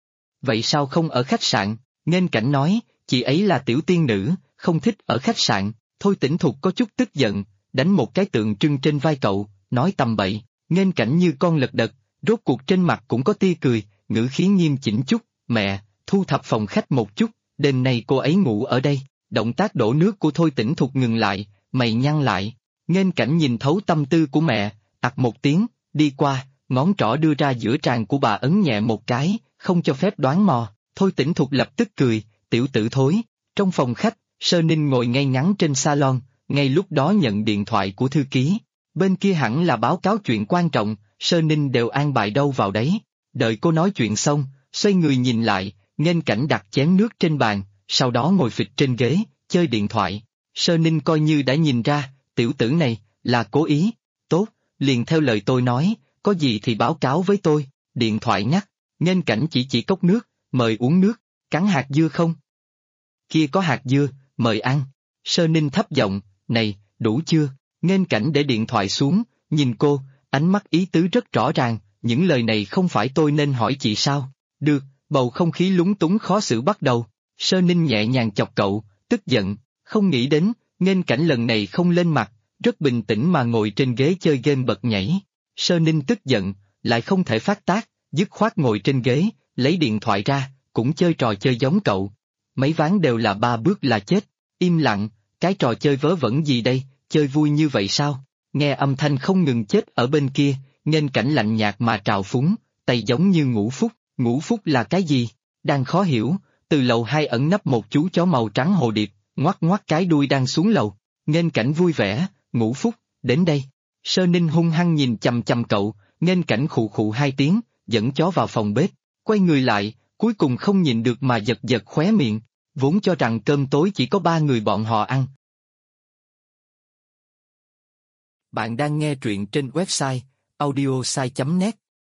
Vậy sao không ở khách sạn? Nghênh Cảnh nói, chị ấy là tiểu tiên nữ, không thích ở khách sạn. Thôi Tĩnh Thục có chút tức giận, đánh một cái tượng trưng trên vai cậu, nói tầm bậy. Nghênh Cảnh như con lật đật, rốt cuộc trên mặt cũng có tia cười, ngữ khí nghiêm chỉnh chút, mẹ, thu thập phòng khách một chút, đêm nay cô ấy ngủ ở đây. Động tác đổ nước của Thôi Tĩnh Thục ngừng lại, mày nhăn lại. Nghênh Cảnh nhìn thấu tâm tư của mẹ, ặc một tiếng, đi qua, ngón trỏ đưa ra giữa tràn của bà ấn nhẹ một cái, không cho phép đoán mò. Thôi Tĩnh Thục lập tức cười, tiểu tử thối. Trong phòng khách, Sơ Ninh ngồi ngay ngắn trên salon, ngay lúc đó nhận điện thoại của thư ký. Bên kia hẳn là báo cáo chuyện quan trọng, Sơ Ninh đều an bài đâu vào đấy. Đợi cô nói chuyện xong, xoay người nhìn lại, Nghênh Cảnh đặt chén nước trên bàn, sau đó ngồi phịch trên ghế, chơi điện thoại. Sơ Ninh coi như đã nhìn ra, tiểu tử này, là cố ý. Tốt, liền theo lời tôi nói, có gì thì báo cáo với tôi. Điện thoại nhắc, Nghênh Cảnh chỉ cốc nước, mời uống nước, cắn hạt dưa không? Kia có hạt dưa, mời ăn. Sơ Ninh thấp giọng, này, đủ chưa? Nghênh Cảnh để điện thoại xuống, nhìn cô, ánh mắt ý tứ rất rõ ràng, những lời này không phải tôi nên hỏi chị sao? Được, bầu không khí lúng túng khó xử bắt đầu. Sơ Ninh nhẹ nhàng chọc cậu, tức giận, không nghĩ đến, Nghênh Cảnh lần này không lên mặt, rất bình tĩnh mà ngồi trên ghế chơi game bật nhảy. Sơ Ninh tức giận, lại không thể phát tác, dứt khoát ngồi trên ghế, lấy điện thoại ra, cũng chơi trò chơi giống cậu. Mấy ván đều là 3 bước là chết, im lặng, cái trò chơi vớ vẩn gì đây, chơi vui như vậy sao? Nghe âm thanh không ngừng chết ở bên kia, Nghênh Cảnh lạnh nhạt mà trào phúng, tay giống như ngũ phúc là cái gì? Đang khó hiểu, từ lầu 2 ẩn nấp một chú chó màu trắng hồ điệp, ngoắc ngoắc cái đuôi đang xuống lầu. Nghênh Cảnh vui vẻ, ngũ phúc, đến đây. Sơ Ninh hung hăng nhìn chằm chằm cậu, Nghênh Cảnh khụ khụ 2 tiếng, dẫn chó vào phòng bếp, quay người lại, cuối cùng không nhìn được mà giật giật khóe miệng, vốn cho rằng cơm tối chỉ có 3 người bọn họ ăn. Bạn đang nghe truyện trên website audiosai.net.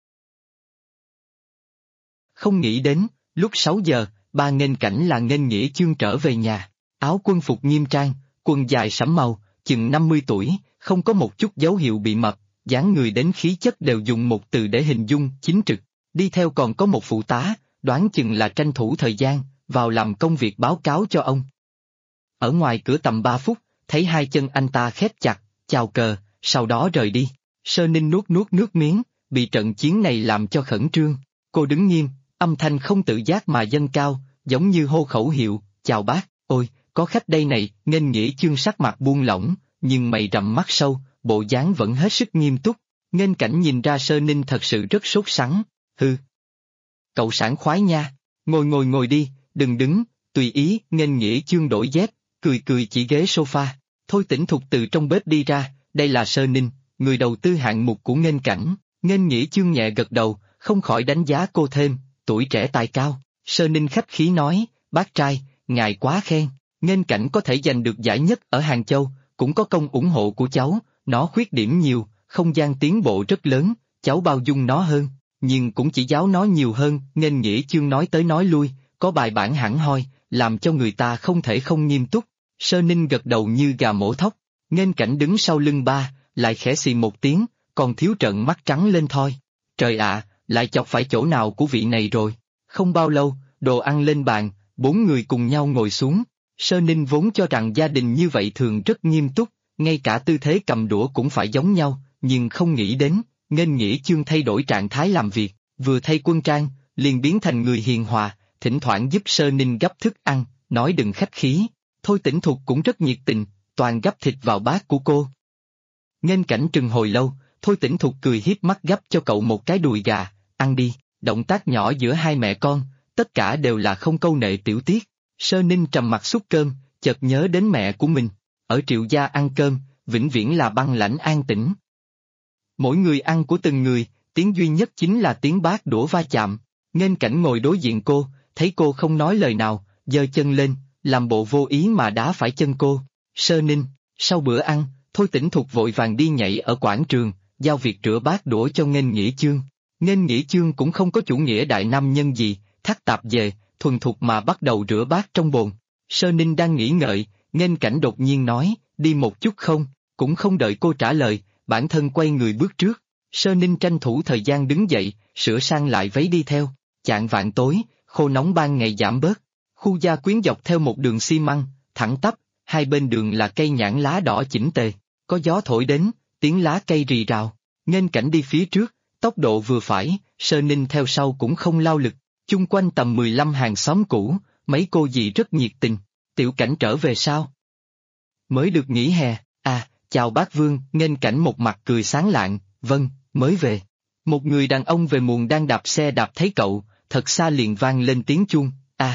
Không nghĩ đến, lúc 6 giờ, ba Nghênh Cảnh là Nghênh Nghĩa Chương trở về nhà, áo quân phục nghiêm trang, quần dài sẫm màu, chừng 50 tuổi, không có một chút dấu hiệu bị mập, dáng người đến khí chất đều dùng một từ để hình dung, chính trực. Đi theo còn có một phụ tá, đoán chừng là tranh thủ thời gian, vào làm công việc báo cáo cho ông. Ở ngoài cửa tầm 3 phút, thấy hai chân anh ta khép chặt, chào cờ, sau đó rời đi. Sơ Ninh nuốt nước miếng, bị trận chiến này làm cho khẩn trương. Cô đứng nghiêm, âm thanh không tự giác mà dâng cao, giống như hô khẩu hiệu, chào bác, ôi, có khách đây này. Nghênh Nghĩa Chương sắc mặt buông lỏng, nhưng mày rậm mắt sâu, bộ dáng vẫn hết sức nghiêm túc. Nghênh Cảnh nhìn ra Sơ Ninh thật sự rất sốt sắng, hư. Cậu sảng khoái nha, ngồi đi, đừng đứng, tùy ý. Nghênh Nghĩa Chương đổi dép, cười chỉ ghế sofa. Thôi Tĩnh Thục từ trong bếp đi ra, đây là Sơ Ninh, người đầu tư hạng mục của Nghênh Cảnh. Nghênh Nghĩa Chương nhẹ gật đầu, không khỏi đánh giá cô thêm, tuổi trẻ tài cao. Sơ Ninh khách khí nói, bác trai, ngài quá khen, Nghênh Cảnh có thể giành được giải nhất ở Hàng Châu, cũng có công ủng hộ của cháu, nó khuyết điểm nhiều, không gian tiến bộ rất lớn, cháu bao dung nó hơn, nhưng cũng chỉ giáo nó nhiều hơn. Nghênh Nghĩa Chương nói tới nói lui, có bài bản hẳn hoi, làm cho người ta không thể không nghiêm túc. Sơ Ninh gật đầu như gà mổ thóc. Nghênh Cảnh đứng sau lưng ba, lại khẽ xì một tiếng, còn thiếu trợn mắt trắng lên thôi. Trời ạ, lại chọc phải chỗ nào của vị này rồi. Không bao lâu, đồ ăn lên bàn, 4 người cùng nhau ngồi xuống. Sơ Ninh vốn cho rằng gia đình như vậy thường rất nghiêm túc, ngay cả tư thế cầm đũa cũng phải giống nhau, nhưng không nghĩ đến, Nghênh Nghĩa Chương thay đổi trạng thái làm việc, vừa thay quân trang, liền biến thành người hiền hòa, thỉnh thoảng giúp Sơ Ninh gấp thức ăn, nói đừng khách khí. Thôi Tĩnh Thục cũng rất nhiệt tình, toàn gấp thịt vào bát của cô. Nghênh Cảnh trừng hồi lâu, Thôi Tĩnh Thục cười hiếp mắt gấp cho cậu một cái đùi gà, ăn đi. Động tác nhỏ giữa hai mẹ con, tất cả đều là không câu nệ tiểu tiết. Sơ Ninh trầm mặt xúc cơm, chợt nhớ đến mẹ của mình. Ở Triệu gia ăn cơm, vĩnh viễn là băng lãnh an tĩnh. Mỗi người ăn của từng người, tiếng duy nhất chính là tiếng bát đũa va chạm. Nghênh Cảnh ngồi đối diện cô, thấy cô không nói lời nào, giơ chân lên, làm bộ vô ý mà đá phải chân cô. Sơ Ninh, sau bữa ăn, Thôi Tĩnh Thục vội vàng đi nhảy ở quảng trường, giao việc rửa bát đũa cho Nghênh Nghĩa Chương. Nghênh Nghĩa Chương cũng không có chủ nghĩa đại nam nhân gì, thắt tạp dề, thuần thục mà bắt đầu rửa bát trong bồn. Sơ Ninh đang nghĩ ngợi, Nghênh Cảnh đột nhiên nói, đi một chút không, cũng không đợi cô trả lời, bản thân quay người bước trước. Sơ Ninh tranh thủ thời gian đứng dậy, sửa sang lại váy đi theo. Chạng vạng tối, khô nóng ban ngày giảm bớt. Khu gia quyến dọc theo một đường xi măng, thẳng tắp, hai bên đường là cây nhãn lá đỏ chỉnh tề. Có gió thổi đến, tiếng lá cây rì rào. Nghênh Cảnh đi phía trước, tốc độ vừa phải, Sơ Ninh theo sau cũng không lao lực. Chung quanh tầm 15 hàng xóm cũ, mấy cô dì rất nhiệt tình. Tiểu Cảnh trở về sao? Mới được nghỉ hè, chào bác Vương. Nghênh Cảnh một mặt cười sáng lạng, vâng, mới về. Một người đàn ông về muộn đang đạp xe đạp thấy cậu, thật xa liền vang lên tiếng chuông,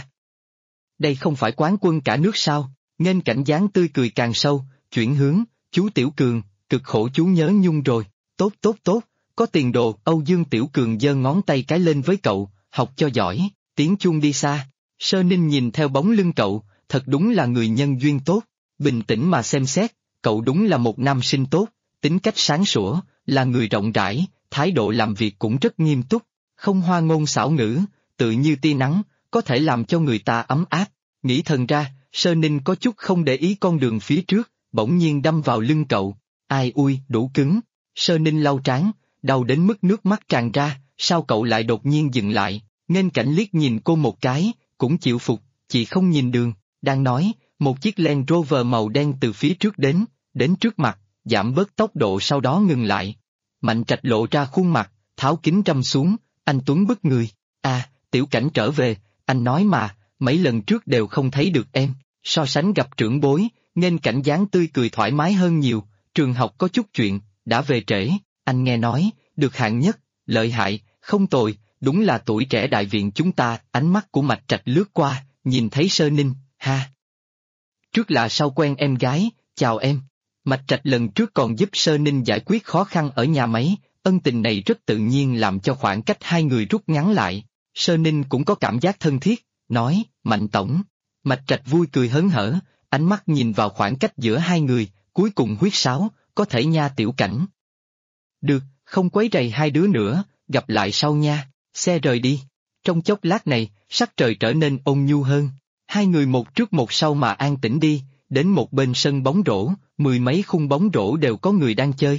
đây không phải quán quân cả nước sao? Nghênh Cảnh dáng tươi cười càng sâu, chuyển hướng, chú Tiểu Cường, cực khổ chú nhớ nhung rồi, tốt tốt tốt, có tiền đồ. Âu Dương Tiểu Cường giơ ngón tay cái lên với cậu, học cho giỏi, tiếng chuông đi xa. Sơ Ninh nhìn theo bóng lưng cậu, thật đúng là người nhân duyên tốt, bình tĩnh mà xem xét, cậu đúng là một nam sinh tốt, tính cách sáng sủa, là người rộng rãi, thái độ làm việc cũng rất nghiêm túc, không hoa ngôn xảo ngữ, tự như tia nắng, có thể làm cho người ta ấm áp. Nghĩ thần ra, Sơ Ninh có chút không để ý con đường phía trước, bỗng nhiên đâm vào lưng cậu. Ai ui, đủ cứng. Sơ Ninh lau trán, đau đến mức nước mắt tràn ra, sao cậu lại đột nhiên dừng lại? Nghênh Cảnh liếc nhìn cô một cái, cũng chịu phục, chị không nhìn đường. Đang nói, một chiếc Land Rover màu đen từ phía trước đến trước mặt, giảm bớt tốc độ sau đó ngừng lại. Mạnh Trạch lộ ra khuôn mặt, tháo kính râm xuống, anh Tuấn bức người. Tiểu Cảnh trở về, anh nói mà, mấy lần trước đều không thấy được em. So sánh gặp trưởng bối, Nghênh Cảnh dáng tươi cười thoải mái hơn nhiều. Trường học có chút chuyện, đã về trễ, anh nghe nói, được hạng nhất, lợi hại, không tồi, đúng là tuổi trẻ đại viện chúng ta. Ánh mắt của Mạch Trạch lướt qua, nhìn thấy Sơ Ninh, ha. Trước là sau quen em gái, chào em. Mạch Trạch lần trước còn giúp Sơ Ninh giải quyết khó khăn ở nhà máy, ân tình này rất tự nhiên làm cho khoảng cách hai người rút ngắn lại. Sơ Ninh cũng có cảm giác thân thiết, nói, Mạnh Tổng. Mạch Trạch vui cười hớn hở, ánh mắt nhìn vào khoảng cách giữa hai người, cuối cùng huýt sáo, có thể nha Tiểu Cảnh. Được, không quấy rầy hai đứa nữa, gặp lại sau nha. Xe rời đi. Trong chốc lát này, sắc trời trở nên ôn nhu hơn. Hai người một trước một sau mà an tĩnh đi, đến một bên sân bóng rổ, mười mấy khung bóng rổ đều có người đang chơi.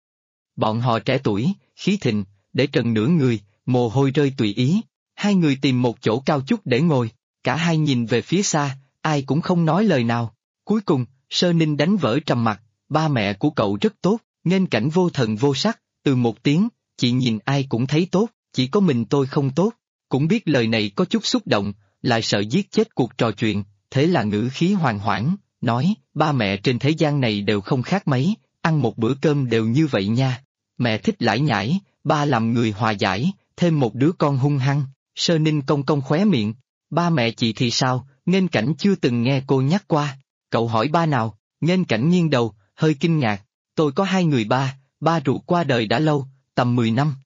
Bọn họ trẻ tuổi, khí thịnh, để trần nửa người, mồ hôi rơi tùy ý. Hai người tìm một chỗ cao chút để ngồi, cả hai nhìn về phía xa, ai cũng không nói lời nào. Cuối cùng, Sơ Ninh đánh vỡ trầm mặc, ba mẹ của cậu rất tốt, Nghênh Cảnh vô thần vô sắc, từ một tiếng, chị nhìn ai cũng thấy tốt, chỉ có mình tôi không tốt. Cũng biết lời này có chút xúc động, lại sợ giết chết cuộc trò chuyện, thế là ngữ khí hòa hoãn, nói, ba mẹ trên thế gian này đều không khác mấy, ăn một bữa cơm đều như vậy nha. Mẹ thích lải nhải, ba làm người hòa giải, thêm một đứa con hung hăng. Sơ Ninh cong cong khóe miệng, ba mẹ chị thì sao? Nghênh Cảnh chưa từng nghe cô nhắc qua. Cậu hỏi ba nào? Nghênh Cảnh nghiêng đầu, hơi kinh ngạc, tôi có hai người ba ruột qua đời đã lâu, tầm 10 năm.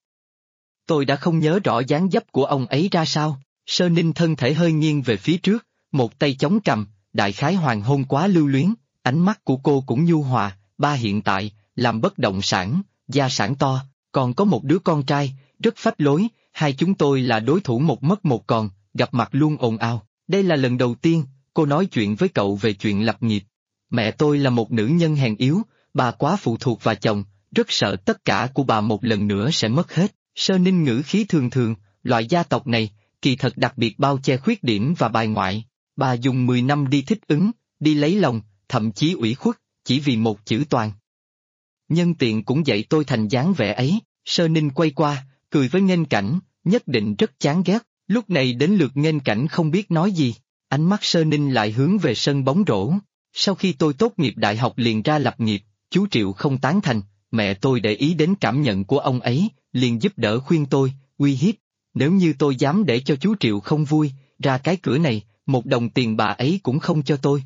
Tôi đã không nhớ rõ dáng dấp của ông ấy ra sao. Sơ Ninh thân thể hơi nghiêng về phía trước, một tay chống cằm, đại khái hoàng hôn quá lưu luyến, ánh mắt của cô cũng nhu hòa. Ba hiện tại, làm bất động sản, gia sản to, còn có một đứa con trai, rất phách lối, hai chúng tôi là đối thủ một mất một còn, gặp mặt luôn ồn ào. Đây là lần đầu tiên, cô nói chuyện với cậu về chuyện lập nghiệp. Mẹ tôi là một nữ nhân hèn yếu, bà quá phụ thuộc vào chồng, rất sợ tất cả của bà một lần nữa sẽ mất hết. Sơ Ninh ngữ khí thường thường, loại gia tộc này, kỳ thật đặc biệt bao che khuyết điểm và bài ngoại. Bà dùng 10 năm đi thích ứng, đi lấy lòng, thậm chí ủy khuất, chỉ vì một chữ toàn. Nhân tiện cũng dạy tôi thành dáng vẻ ấy. Sơ Ninh quay qua, cười với Nghênh Cảnh, nhất định rất chán ghét. Lúc này đến lượt Nghênh Cảnh không biết nói gì, ánh mắt Sơ Ninh lại hướng về sân bóng rổ. Sau khi tôi tốt nghiệp đại học liền ra lập nghiệp, chú Triệu không tán thành, mẹ tôi để ý đến cảm nhận của ông ấy, liền giúp đỡ khuyên tôi, uy hiếp. Nếu như tôi dám để cho chú Triệu không vui, ra cái cửa này, 1 đồng tiền bà ấy cũng không cho tôi.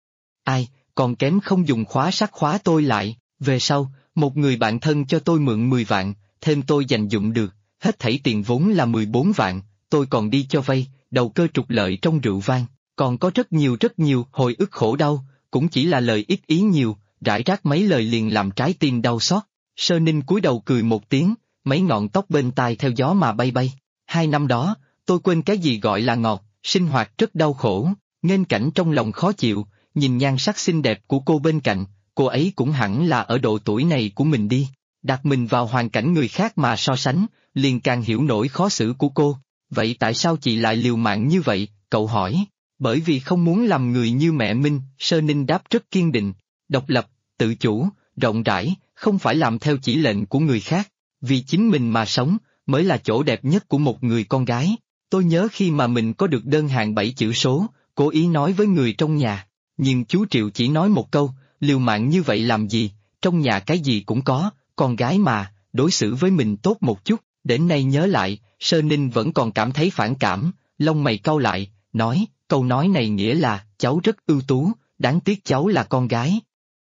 Ai, còn kém không dùng khóa sắt khóa tôi lại. Về sau, một người bạn thân cho tôi mượn 10 vạn, thêm tôi dành dụm được, hết thảy tiền vốn là 14 vạn, tôi còn đi cho vay, đầu cơ trục lợi trong rượu vang, còn có rất nhiều hồi ức khổ đau, cũng chỉ là lời ít ý nhiều, rải rác mấy lời liền làm trái tim đau xót. Sơ Ninh cúi đầu cười một tiếng, mấy ngọn tóc bên tai theo gió mà bay bay. 2 năm đó, tôi quên cái gì gọi là ngọt, sinh hoạt rất đau khổ, Nghênh Cảnh trong lòng khó chịu, nhìn nhan sắc xinh đẹp của cô bên cạnh, cô ấy cũng hẳn là ở độ tuổi này của mình đi, đặt mình vào hoàn cảnh người khác mà so sánh, liền càng hiểu nỗi khó xử của cô. Vậy tại sao chị lại liều mạng như vậy, cậu hỏi. Bởi vì không muốn làm người như mẹ Minh, Sơ Ninh đáp rất kiên định, độc lập, tự chủ, rộng rãi, không phải làm theo chỉ lệnh của người khác, vì chính mình mà sống, mới là chỗ đẹp nhất của một người con gái. Tôi nhớ khi mà mình có được đơn hàng 7 chữ số, cố ý nói với người trong nhà, nhưng chú Triệu chỉ nói một câu, liều mạng như vậy làm gì, trong nhà cái gì cũng có, con gái mà, đối xử với mình tốt một chút. Đến nay nhớ lại, Sơ Ninh vẫn còn cảm thấy phản cảm, lông mày cau lại, nói, câu nói này nghĩa là, cháu rất ưu tú, đáng tiếc cháu là con gái.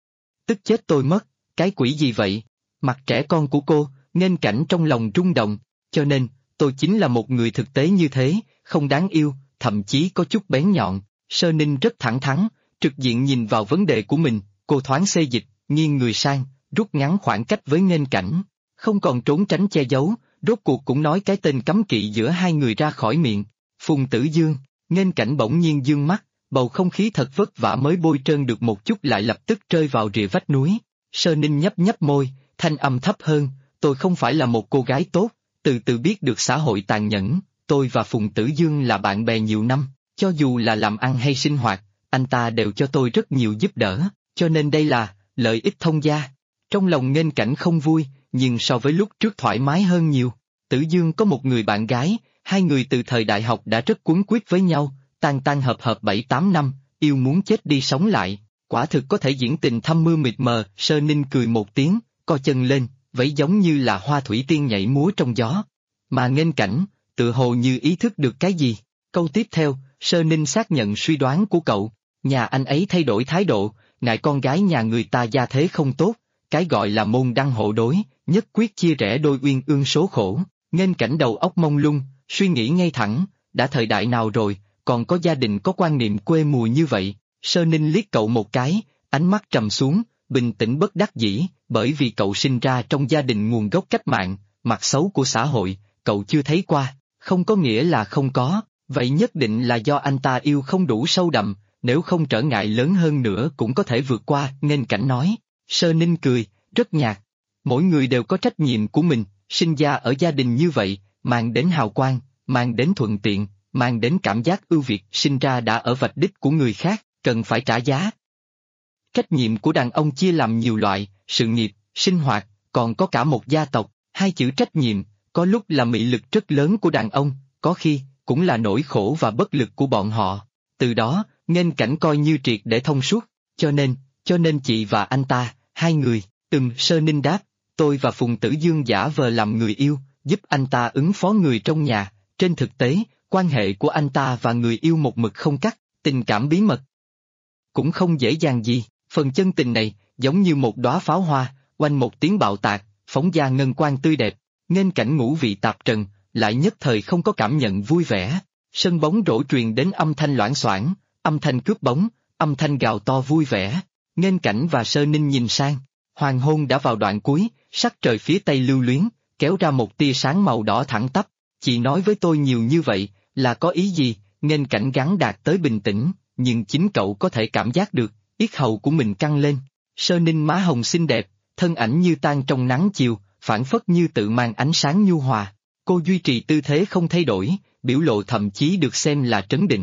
Tức chết tôi mất, cái quỷ gì vậy? Mặt trẻ con của cô, Nghênh Cảnh trong lòng rung động, cho nên, tôi chính là một người thực tế như thế, không đáng yêu, thậm chí có chút bén nhọn. Sơ Ninh rất thẳng thắn, trực diện nhìn vào vấn đề của mình, cô thoáng xê dịch, nghiêng người sang, rút ngắn khoảng cách với Nghênh Cảnh, không còn trốn tránh che giấu, rốt cuộc cũng nói cái tên cấm kỵ giữa hai người ra khỏi miệng, Phùng Tử Dương. Nghênh Cảnh bỗng nhiên dương mắt, bầu không khí thật vất vả mới bôi trơn được một chút lại lập tức rơi vào rìa vách núi. Sơ Ninh nhấp nhấp môi, thanh âm thấp hơn, tôi không phải là một cô gái tốt, từ từ biết được xã hội tàn nhẫn, tôi và Phùng Tử Dương là bạn bè nhiều năm, cho dù là làm ăn hay sinh hoạt, anh ta đều cho tôi rất nhiều giúp đỡ, cho nên đây là lợi ích thông gia. Trong lòng Nghênh Cảnh không vui, nhưng so với lúc trước thoải mái hơn nhiều. Tử Dương có một người bạn gái, hai người từ thời đại học đã rất cuốn quýt với nhau, tan hợp 7-8 năm, yêu muốn chết đi sống lại, quả thực có thể diễn tình thâm mưa mịt mờ. Sơ Ninh cười một tiếng, co chân lên, váy giống như là hoa thủy tiên nhảy múa trong gió. Mà Nghênh Cảnh, tự hồ như ý thức được cái gì. Câu tiếp theo, Sơ Ninh xác nhận suy đoán của cậu, nhà anh ấy thay đổi thái độ, ngại con gái nhà người ta gia thế không tốt, cái gọi là môn đăng hộ đối, nhất quyết chia rẽ đôi uyên ương số khổ. Nghênh Cảnh đầu óc mông lung, suy nghĩ ngay thẳng, đã thời đại nào rồi, còn có gia đình có quan niệm quê mùa như vậy. Sơ Ninh liếc cậu một cái, ánh mắt trầm xuống, bình tĩnh bất đắc dĩ, bởi vì cậu sinh ra trong gia đình nguồn gốc cách mạng, mặt xấu của xã hội, cậu chưa thấy qua, không có nghĩa là không có, vậy nhất định là do anh ta yêu không đủ sâu đậm, nếu không trở ngại lớn hơn nữa cũng có thể vượt qua. Nghênh Cảnh nói. Sơ Ninh cười, rất nhạt, mỗi người đều có trách nhiệm của mình, sinh ra ở gia đình như vậy, mang đến hào quang, mang đến thuận tiện, mang đến cảm giác ưu việt, sinh ra đã ở vạch đích của người khác, cần phải trả giá. Trách nhiệm của đàn ông chia làm nhiều loại, sự nghiệp, sinh hoạt, còn có cả một gia tộc. Hai chữ trách nhiệm, có lúc là mị lực rất lớn của đàn ông, có khi, cũng là nỗi khổ và bất lực của bọn họ. Từ đó, Nghênh Cảnh coi như triệt để thông suốt, cho nên chị và anh ta, hai người, Sơ Ninh đáp, tôi và Phùng Tử Dương giả vờ làm người yêu, giúp anh ta ứng phó người trong nhà, trên thực tế, quan hệ của anh ta và người yêu một mực không cắt, tình cảm bí mật. Cũng không dễ dàng gì, phần chân tình này, giống như một đóa pháo hoa, oanh một tiếng bạo tạc, phóng ra ngân quang tươi đẹp. Nghênh Cảnh ngũ vị tạp trần, lại nhất thời không có cảm nhận vui vẻ. Sân bóng rổ truyền đến âm thanh loảng xoảng, âm thanh cướp bóng, âm thanh gào to vui vẻ. Nghênh Cảnh và Sơ Ninh nhìn sang, hoàng hôn đã vào đoạn cuối, sắc trời phía tây lưu luyến, kéo ra một tia sáng màu đỏ thẳng tắp. Chị nói với tôi nhiều như vậy, là có ý gì? Nghênh Cảnh gắng đạt tới bình tĩnh, nhưng chính cậu có thể cảm giác được, yết hầu của mình căng lên. Sơ Ninh má hồng xinh đẹp, thân ảnh như tan trong nắng chiều, phảng phất như tự mang ánh sáng nhu hòa. Cô duy trì tư thế không thay đổi, biểu lộ thậm chí được xem là trấn định.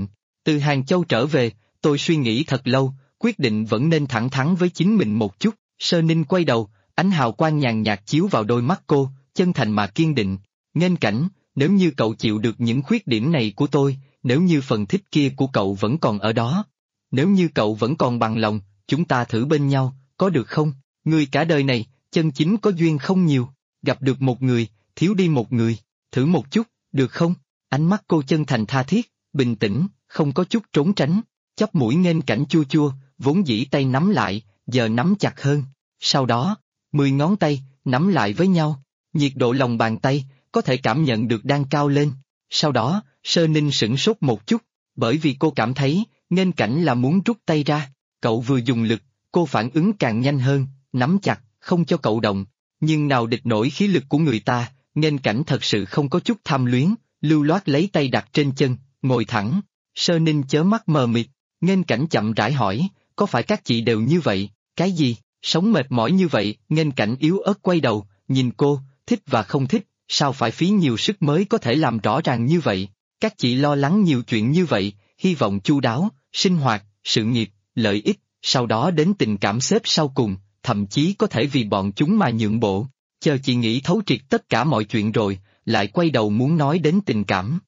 Từ Hàng Châu trở về, tôi suy nghĩ thật lâu, quyết định vẫn nên thẳng thắn với chính mình một chút. Sơ Ninh quay đầu, ánh hào quang nhàn nhạt chiếu vào đôi mắt cô, chân thành mà kiên định. Nghênh Cảnh, nếu như cậu chịu được những khuyết điểm này của tôi, nếu như phần thích kia của cậu vẫn còn ở đó, nếu như cậu vẫn còn bằng lòng, chúng ta thử bên nhau, có được không? Người cả đời này, chân chính có duyên không nhiều, gặp được một người, thiếu đi một người, thử một chút, được không? Ánh mắt cô chân thành tha thiết, bình tĩnh, không có chút trốn tránh, chóp mũi Nghênh Cảnh chua chua, vốn dĩ tay nắm lại, giờ nắm chặt hơn. Sau đó, 10 ngón tay, nắm lại với nhau, nhiệt độ lòng bàn tay, có thể cảm nhận được đang cao lên. Sau đó, Sơ Ninh sửng sốt một chút, bởi vì cô cảm thấy, Nghênh Cảnh là muốn rút tay ra. Cậu vừa dùng lực, cô phản ứng càng nhanh hơn, nắm chặt, không cho cậu động. Nhưng nào địch nổi khí lực của người ta, Nghênh Cảnh thật sự không có chút tham luyến, lưu loát lấy tay đặt trên chân, ngồi thẳng. Sơ Ninh chớ mắt mờ mịt, Nghênh Cảnh chậm rãi hỏi, có phải các chị đều như vậy? Cái gì? Sống mệt mỏi như vậy? Nghênh Cảnh yếu ớt quay đầu, nhìn cô, thích và không thích, sao phải phí nhiều sức mới có thể làm rõ ràng như vậy? Các chị lo lắng nhiều chuyện như vậy, hy vọng chu đáo, sinh hoạt, sự nghiệp, lợi ích, sau đó đến tình cảm xếp sau cùng, thậm chí có thể vì bọn chúng mà nhượng bộ. Chờ chị nghĩ thấu triệt tất cả mọi chuyện rồi, lại quay đầu muốn nói đến tình cảm.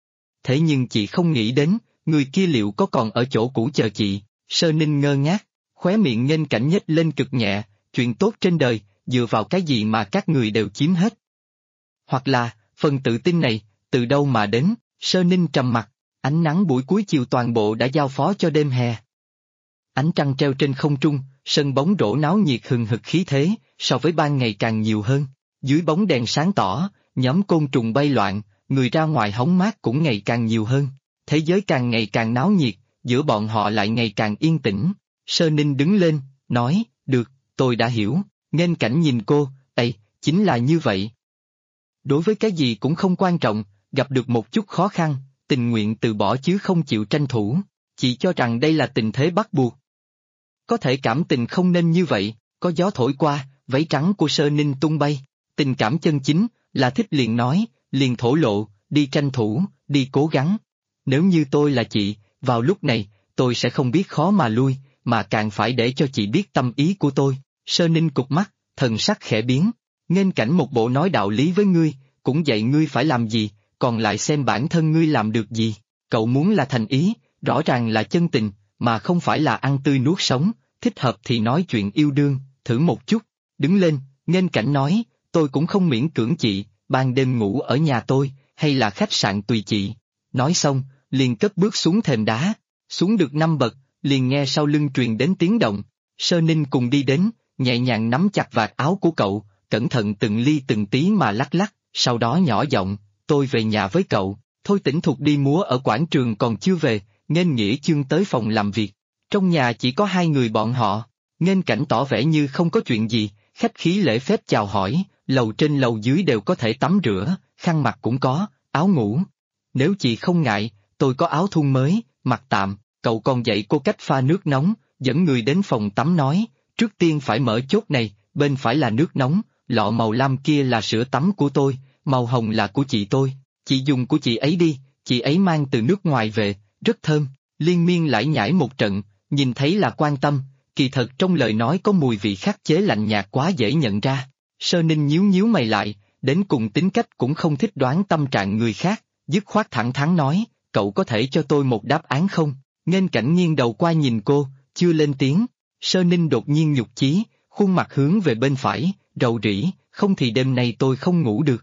Thế nhưng chị không nghĩ đến, người kia liệu có còn ở chỗ cũ chờ chị? Sơ Ninh ngơ ngác, khóe miệng Nghênh Cảnh nhếch lên cực nhẹ, chuyện tốt trên đời, dựa vào cái gì mà các người đều chiếm hết? Hoặc là, phần tự tin này, từ đâu mà đến? Sơ Ninh trầm mặc, ánh nắng buổi cuối chiều toàn bộ đã giao phó cho đêm hè. Ánh trăng treo trên không trung, sân bóng rổ náo nhiệt hừng hực khí thế, so với ban ngày càng nhiều hơn. Dưới bóng đèn sáng tỏ, nhóm côn trùng bay loạn, người ra ngoài hóng mát cũng ngày càng nhiều hơn. Thế giới càng ngày càng náo nhiệt, giữa bọn họ lại ngày càng yên tĩnh. Sơ Ninh đứng lên, nói, được, tôi đã hiểu. Nghênh Cảnh nhìn cô, Ây, chính là như vậy. Đối với cái gì cũng không quan trọng, gặp được một chút khó khăn, tình nguyện từ bỏ chứ không chịu tranh thủ. Chị cho rằng đây là tình thế bắt buộc. Có thể cảm tình không nên như vậy, có gió thổi qua, váy trắng của Sơ Ninh tung bay. Tình cảm chân chính, là thích liền nói, liền thổ lộ, đi tranh thủ, đi cố gắng. Nếu như tôi là chị, vào lúc này, tôi sẽ không biết khó mà lui, mà càng phải để cho chị biết tâm ý của tôi. Sơ Ninh cụp mắt, thần sắc khẽ biến. Nghênh Cảnh một bộ nói đạo lý với ngươi, cũng dạy ngươi phải làm gì, còn lại xem bản thân ngươi làm được gì. Cậu muốn là thành ý, rõ ràng là chân tình, mà không phải là ăn tươi nuốt sống, thích hợp thì nói chuyện yêu đương, thử một chút. Đứng lên, Nghênh Cảnh nói, tôi cũng không miễn cưỡng chị, ban đêm ngủ ở nhà tôi, hay là khách sạn tùy chị. Nói xong, liền cất bước xuống thềm đá, xuống được 5 bậc, liền nghe sau lưng truyền đến tiếng động. Sơ Ninh cùng đi đến, nhẹ nhàng nắm chặt vạt áo của cậu, cẩn thận từng ly từng tí mà lắc lắc, sau đó nhỏ giọng, tôi về nhà với cậu. Thôi Tĩnh Thục đi múa ở quảng trường còn chưa về, Nghênh Nghĩa Chương tới phòng làm việc. Trong nhà chỉ có 2 người bọn họ. Nghênh Cảnh tỏ vẻ như không có chuyện gì, khách khí lễ phép chào hỏi, lầu trên lầu dưới đều có thể tắm rửa, khăn mặt cũng có, áo ngủ. Nếu chị không ngại, tôi có áo thun mới, mặc tạm. Cậu còn dạy cô cách pha nước nóng, dẫn người đến phòng tắm nói, trước tiên phải mở chốt này, bên phải là nước nóng, lọ màu lam kia là sữa tắm của tôi, màu hồng là của chị tôi, chị dùng của chị ấy đi, chị ấy mang từ nước ngoài về, rất thơm. Liên miên lải nhải một trận, nhìn thấy là quan tâm, kỳ thật trong lời nói có mùi vị khắc chế lạnh nhạt quá dễ nhận ra. Sơ Ninh nhíu nhíu mày lại, đến cùng tính cách cũng không thích đoán tâm trạng người khác, dứt khoát thẳng thắn nói, cậu có thể cho tôi một đáp án không? Nghênh Cảnh nghiêng đầu qua nhìn cô, chưa lên tiếng. Sơ Ninh đột nhiên nhục chí, khuôn mặt hướng về bên phải, rầu rĩ, không thì đêm nay tôi không ngủ được.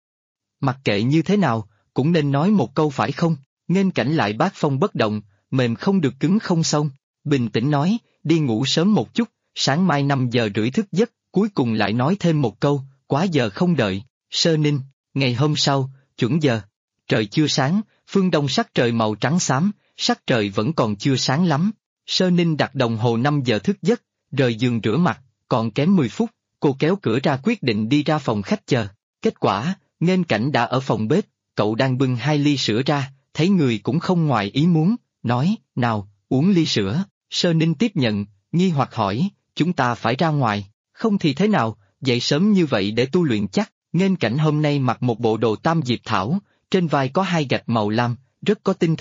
Mặc kệ như thế nào, cũng nên nói một câu phải không? Nghênh Cảnh lại bát phong bất động, mềm không được cứng không xong, bình tĩnh nói, đi ngủ sớm một chút, sáng mai 5 giờ rưỡi thức giấc, cuối cùng lại nói thêm một câu, quá giờ không đợi. Sơ Ninh, ngày hôm sau, chuẩn giờ, trời chưa sáng, phương đông sắc trời màu trắng xám, sắc trời vẫn còn chưa sáng lắm. Sơ Ninh đặt đồng hồ 5 giờ thức giấc, rời giường rửa mặt, còn kém 10 phút, cô kéo cửa ra quyết định đi ra phòng khách chờ. Kết quả, Nghênh Cảnh đã ở phòng bếp, cậu đang bưng 2 ly sữa ra, thấy người cũng không ngoài ý muốn, nói, nào, uống ly sữa. Sơ Ninh tiếp nhận, nghi hoặc hỏi, chúng ta phải ra ngoài, không thì thế nào, dậy sớm như vậy để tu luyện chắc. Nghênh Cảnh hôm nay mặc một bộ đồ tam diệp thảo, trên vai có 2 gạch màu lam, rất có tinh thần.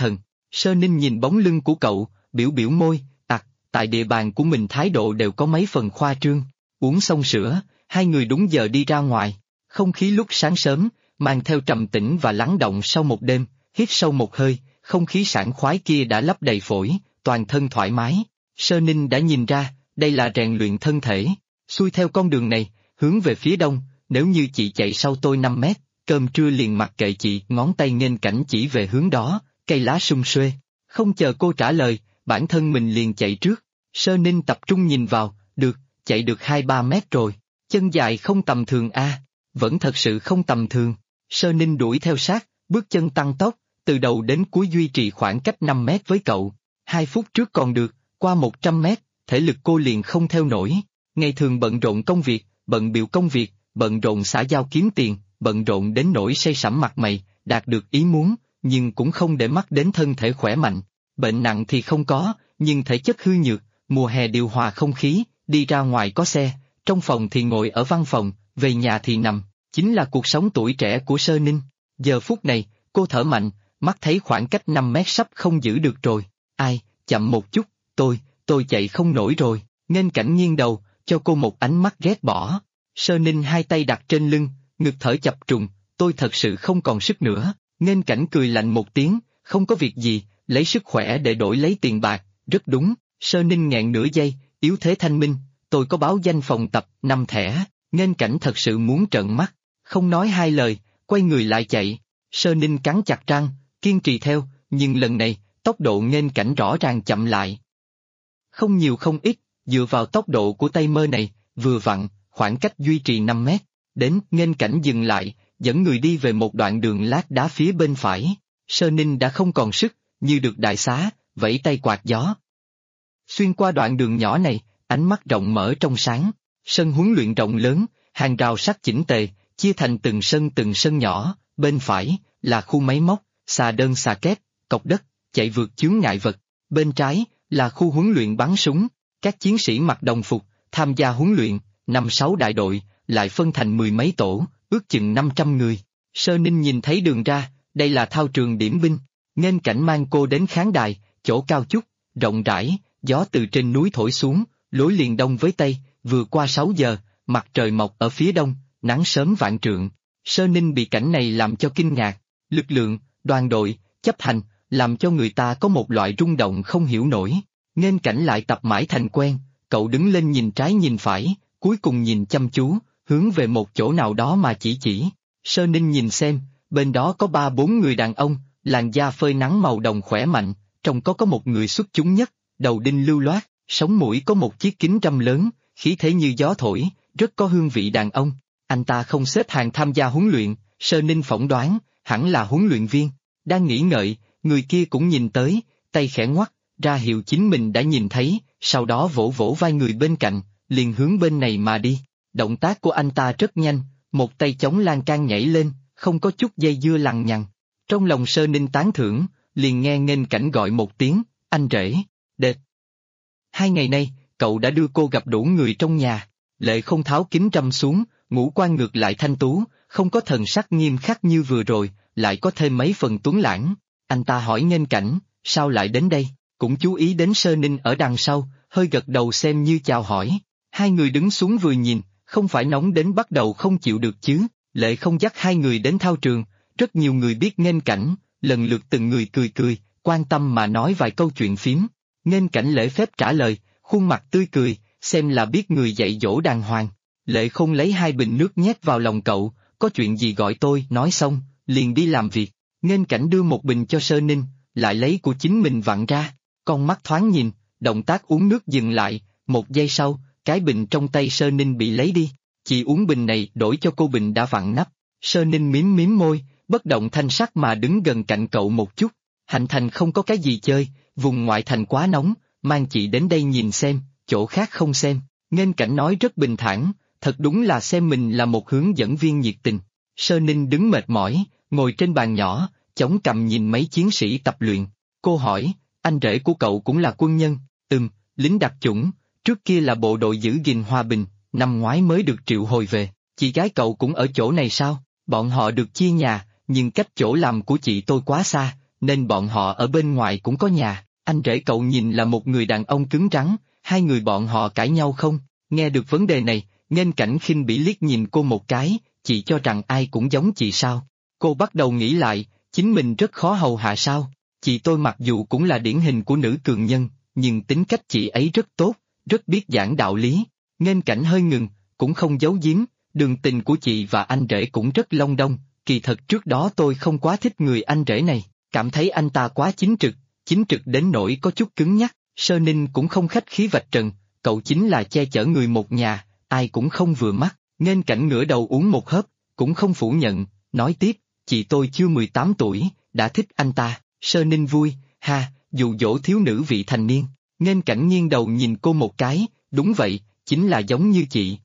Sơ Ninh nhìn bóng lưng của cậu, biểu biểu môi, tại địa bàn của mình thái độ đều có mấy phần khoa trương. Uống xong sữa, hai người đúng giờ đi ra ngoài. Không khí lúc sáng sớm, mang theo trầm tĩnh và lắng động sau một đêm, hít sâu một hơi, không khí sảng khoái kia đã lấp đầy phổi, toàn thân thoải mái. Sơ Ninh đã nhìn ra, đây là rèn luyện thân thể. Xuôi theo con đường này, hướng về phía đông, nếu như chị chạy sau tôi 5 mét, cơm trưa liền mặc kệ chị, ngón tay nghênh cảnh chỉ về hướng đó, cây lá sum xuê. Không chờ cô trả lời, bản thân mình liền chạy trước. Sơ Ninh tập trung nhìn vào, chạy được 2-3 mét rồi. Chân dài không tầm thường a, vẫn thật sự không tầm thường. Sơ Ninh đuổi theo sát, bước chân tăng tốc, từ đầu đến cuối duy trì khoảng cách 5 mét với cậu. 2 phút trước còn được, qua 100 mét, thể lực cô liền không theo nổi. Ngày thường bận rộn công việc, bận bịu công việc, bận rộn xã giao kiếm tiền, bận rộn đến nỗi say sẩm mặt mày, đạt được ý muốn, nhưng cũng không để mắt đến thân thể khỏe mạnh. Bệnh nặng thì không có, nhưng thể chất hư nhược, mùa hè điều hòa không khí, đi ra ngoài có xe, trong phòng thì ngồi ở văn phòng, về nhà thì nằm, chính là cuộc sống tuổi trẻ của Sơ Ninh. Giờ phút này, cô thở mạnh, mắt thấy khoảng cách 5 mét sắp không giữ được rồi. Ai, chậm một chút, tôi chạy không nổi rồi. Nghênh cảnh nghiêng đầu, cho cô một ánh mắt ghét bỏ. Sơ Ninh hai tay đặt trên lưng, ngực thở chập trùng, tôi thật sự không còn sức nữa. Nghênh cảnh cười lạnh một tiếng, không có việc gì, lấy sức khỏe để đổi lấy tiền bạc, rất đúng. Sơ Ninh nghẹn nửa giây, yếu thế thanh minh, tôi có báo danh phòng tập, 5 thẻ. Nghênh cảnh thật sự muốn trợn mắt, không nói hai lời, quay người lại chạy. Sơ Ninh cắn chặt răng, kiên trì theo, nhưng lần này, tốc độ nghênh cảnh rõ ràng chậm lại. Không nhiều không ít, dựa vào tốc độ của tay mơ này, vừa vặn, khoảng cách duy trì 5 mét. Đến, nghênh cảnh dừng lại, dẫn người đi về một đoạn đường lát đá phía bên phải. Sơ Ninh đã không còn sức, như được đại xá, vẫy tay quạt gió. Xuyên qua đoạn đường nhỏ này, ánh mắt rộng mở trong sáng, sân huấn luyện rộng lớn, hàng rào sắt chỉnh tề, chia thành từng sân nhỏ, bên phải là khu máy móc, xà đơn xà kép, cọc đất, chạy vượt chướng ngại vật, bên trái là khu huấn luyện bắn súng, các chiến sĩ mặc đồng phục, tham gia huấn luyện, 5-6 đại đội, lại phân thành 10 mấy tổ, ước chừng 500 người. Sơ Ninh nhìn thấy đường ra, đây là thao trường điểm binh, nghênh cảnh mang cô đến khán đài, chỗ cao chút, rộng rãi, gió từ trên núi thổi xuống, lối liền đông với tây, vừa qua 6 giờ, mặt trời mọc ở phía đông, nắng sớm vạn trượng. Sơ Ninh bị cảnh này làm cho kinh ngạc, lực lượng, đoàn đội, chấp hành, làm cho người ta có một loại rung động không hiểu nổi. Nghênh cảnh lại tập mãi thành quen, cậu đứng lên nhìn trái nhìn phải, cuối cùng nhìn chăm chú, hướng về một chỗ nào đó mà chỉ. Sơ Ninh nhìn xem, bên đó có 3-4 người đàn ông, làn da phơi nắng màu đồng khỏe mạnh, trong có một người xuất chúng nhất, đầu đinh lưu loát, sống mũi có một chiếc kính râm lớn, khí thế như gió thổi, rất có hương vị đàn ông. Anh ta không xếp hàng tham gia huấn luyện, Sơ Ninh phỏng đoán, hẳn là huấn luyện viên. Đang nghĩ ngợi, người kia cũng nhìn tới, tay khẽ ngoắc, ra hiệu chính mình đã nhìn thấy, sau đó vỗ vỗ vai người bên cạnh, liền hướng bên này mà đi. Động tác của anh ta rất nhanh, một tay chống lan can nhảy lên, không có chút dây dưa lằng nhằng. Trong lòng Sơ Ninh tán thưởng, liền nghe nghênh cảnh gọi một tiếng, anh rể, đệt. 2 ngày nay, cậu đã đưa cô gặp đủ người trong nhà, Lệ không tháo kính râm xuống, ngũ quan ngược lại thanh tú, không có thần sắc nghiêm khắc như vừa rồi, lại có thêm mấy phần tuấn lãng. Anh ta hỏi nghênh cảnh, sao lại đến đây, cũng chú ý đến Sơ Ninh ở đằng sau, hơi gật đầu xem như chào hỏi. Hai người đứng xuống vừa nhìn, không phải nóng đến bắt đầu không chịu được chứ. Lệ không dắt hai người đến thao trường, rất nhiều người biết nghênh cảnh, lần lượt từng người cười, quan tâm mà nói vài câu chuyện phím. Nghênh cảnh lễ phép trả lời, khuôn mặt tươi cười, xem là biết người dạy dỗ đàng hoàng. Lệ không lấy 2 bình nước nhét vào lòng cậu, có chuyện gì gọi tôi, nói xong, liền đi làm việc. Nghênh cảnh đưa một bình cho Sơ Ninh, lại lấy của chính mình vặn ra, con mắt thoáng nhìn, động tác uống nước dừng lại, 1 giây sau, cái bình trong tay Sơ Ninh bị lấy đi. Chị uống bình này đổi cho cô bình đã vặn nắp. Sơ Ninh mím môi, bất động thanh sắc mà đứng gần cạnh cậu một chút. Hạnh Thành không có cái gì chơi, vùng ngoại thành quá nóng, mang chị đến đây nhìn xem, chỗ khác không xem. Nghênh cảnh nói rất bình thản, thật đúng là xem mình là một hướng dẫn viên nhiệt tình. Sơ Ninh đứng mệt mỏi, ngồi trên bàn nhỏ, chống cằm nhìn mấy chiến sĩ tập luyện. Cô hỏi, anh rể của cậu cũng là quân nhân? Lính đặc chủng, trước kia là bộ đội giữ gìn hòa bình, năm ngoái mới được triệu hồi về. Chị gái cậu cũng ở chỗ này sao? Bọn họ được chia nhà, nhưng cách chỗ làm của chị tôi quá xa, nên bọn họ ở bên ngoài cũng có nhà. Anh rể cậu nhìn là một người đàn ông cứng rắn, hai người bọn họ cãi nhau không? Nghe được vấn đề này, Nghênh Cảnh khinh bỉ liếc nhìn cô một cái, chị cho rằng ai cũng giống chị sao? Cô bắt đầu nghĩ lại, chính mình rất khó hầu hạ sao? Chị tôi mặc dù cũng là điển hình của nữ cường nhân, nhưng tính cách chị ấy rất tốt, rất biết giảng đạo lý. Nghênh Cảnh hơi ngừng, cũng không giấu giếm, đường tình của chị và anh rể cũng rất long đong, kỳ thật trước đó tôi không quá thích người anh rể này, cảm thấy anh ta quá chính trực đến nỗi có chút cứng nhắc. Sơ Ninh cũng không khách khí vạch trần, cậu chính là che chở người một nhà, ai cũng không vừa mắt. Nghênh Cảnh ngửa đầu uống một hớp, cũng không phủ nhận, nói tiếp, chị tôi chưa 18 tuổi, đã thích anh ta. Sơ Ninh vui, ha, dụ dỗ thiếu nữ vị thành niên. Nghênh Cảnh nghiêng đầu nhìn cô một cái, đúng vậy, chính là giống như chị.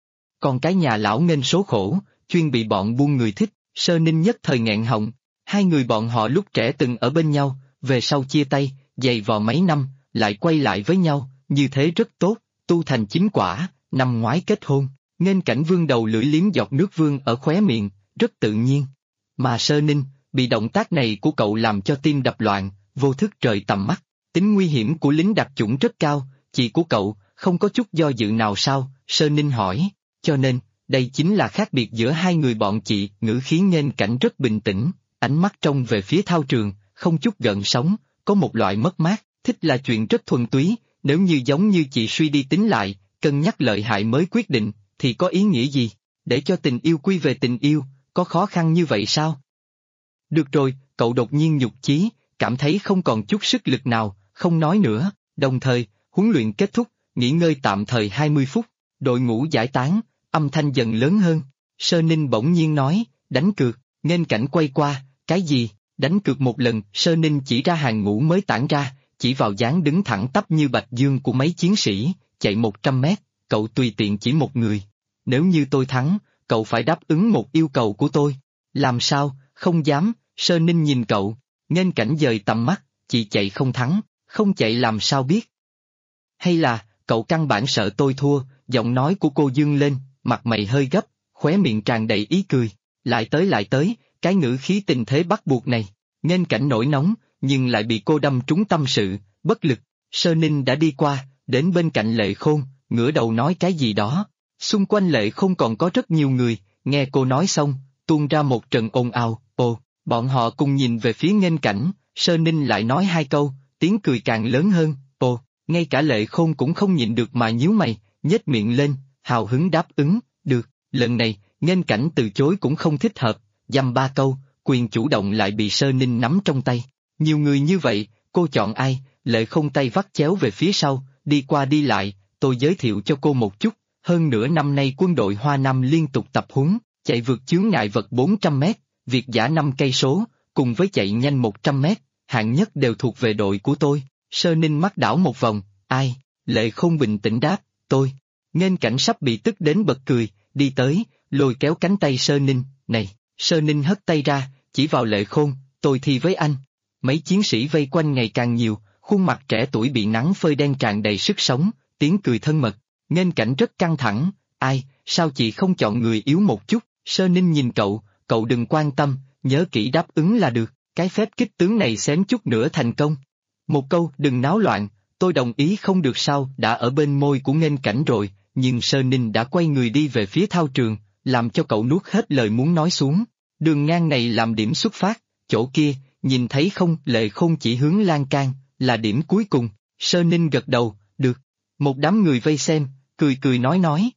Còn cái nhà lão Nghênh số khổ, chuyên bị bọn buôn người thích. Sơ Ninh nhất thời nghẹn họng, hai người bọn họ lúc trẻ từng ở bên nhau, về sau chia tay, giày vò mấy năm, lại quay lại với nhau, như thế rất tốt, tu thành chính quả, năm ngoái kết hôn. Nghênh Cảnh vương đầu lưỡi liếm giọt nước vương ở khóe miệng, rất tự nhiên. Mà Sơ Ninh, bị động tác này của cậu làm cho tim đập loạn, vô thức rời tầm mắt. Tính nguy hiểm của lính đặc chủng rất cao, chị của cậu, không có chút do dự nào sao? Sơ Ninh hỏi, cho nên, đây chính là khác biệt giữa hai người bọn chị. Ngữ khí Nghênh Cảnh rất bình tĩnh, ánh mắt trông về phía thao trường, không chút gợn sóng, có một loại mất mát. Thích là chuyện rất thuần túy, nếu như giống như chị suy đi tính lại, cân nhắc lợi hại mới quyết định, thì có ý nghĩa gì? Để cho tình yêu quy về tình yêu, có khó khăn như vậy sao? Được rồi, cậu đột nhiên nhục chí, cảm thấy không còn chút sức lực nào, không nói nữa. Đồng thời, huấn luyện kết thúc, nghỉ ngơi tạm thời 20 phút, đội ngũ giải tán, âm thanh dần lớn hơn. Sơ Ninh bỗng nhiên nói, đánh cược. Nghênh Cảnh quay qua, cái gì? Đánh cược một lần. Sơ Ninh chỉ ra hàng ngũ mới tản ra, chỉ vào dáng đứng thẳng tắp như bạch dương của mấy chiến sĩ, chạy 100 mét, cậu tùy tiện chỉ một người. Nếu như tôi thắng, cậu phải đáp ứng một yêu cầu của tôi. Làm sao? Không dám. Sơ Ninh nhìn cậu. Nghênh Cảnh dời tầm mắt, chị chạy không thắng, không chạy làm sao biết? Hay là, cậu căn bản sợ tôi thua? Giọng nói của cô dương lên, mặt mày hơi gấp, khóe miệng tràn đầy ý cười. Lại tới, cái ngữ khí tình thế bắt buộc này. Nghênh Cảnh nổi nóng, nhưng lại bị cô đâm trúng tâm sự, bất lực. Sơ Ninh đã đi qua, đến bên cạnh Lệ Khôn, ngửa đầu nói cái gì đó. Xung quanh Lệ Khôn còn có rất nhiều người, nghe cô nói xong, tuôn ra một trận ồn ào. Ồ, bọn họ cùng nhìn về phía Nghênh Cảnh, Sơ Ninh lại nói hai câu, tiếng cười càng lớn hơn. Ồ, ngay cả Lệ Khôn cũng không nhịn được mà nhíu mày, nhếch miệng lên, hào hứng đáp ứng, được. Lần này, Nghênh Cảnh từ chối cũng không thích hợp, dăm ba câu, quyền chủ động lại bị Sơ Ninh nắm trong tay. Nhiều người như vậy, cô chọn ai? Lệ Khôn tay vắt chéo về phía sau, đi qua đi lại, tôi giới thiệu cho cô một chút, hơn nửa năm nay quân đội Hoa Nam liên tục tập huấn, chạy vượt chướng ngại vật 400 mét, việt dã 5 cây số, cùng với chạy nhanh 100 mét, hạng nhất đều thuộc về đội của tôi. Sơ Ninh mắt đảo một vòng, ai? Lệ Khôn bình tĩnh đáp, tôi. Nghênh Cảnh sắp bị tức đến bật cười, đi tới, lôi kéo cánh tay Sơ Ninh, này. Sơ Ninh hất tay ra, chỉ vào Lệ Khôn, tôi thi với anh. Mấy chiến sĩ vây quanh ngày càng nhiều, khuôn mặt trẻ tuổi bị nắng phơi đen tràn đầy sức sống, tiếng cười thân mật. Nghênh Cảnh rất căng thẳng, ai, sao chị không chọn người yếu một chút? Sơ Ninh nhìn cậu, cậu đừng quan tâm, nhớ kỹ đáp ứng là được, cái phép kích tướng này xém chút nữa thành công. Một câu, đừng náo loạn, tôi đồng ý không được sao? Đã ở bên môi của Nghênh Cảnh rồi, nhưng Sơ Ninh đã quay người đi về phía thao trường, làm cho cậu nuốt hết lời muốn nói xuống. Đường ngang này làm điểm xuất phát, chỗ kia, nhìn thấy không? Lệ Khôn chỉ hướng lan can, là điểm cuối cùng. Sơ Ninh gật đầu, được. Một đám người vây xem, cười nói.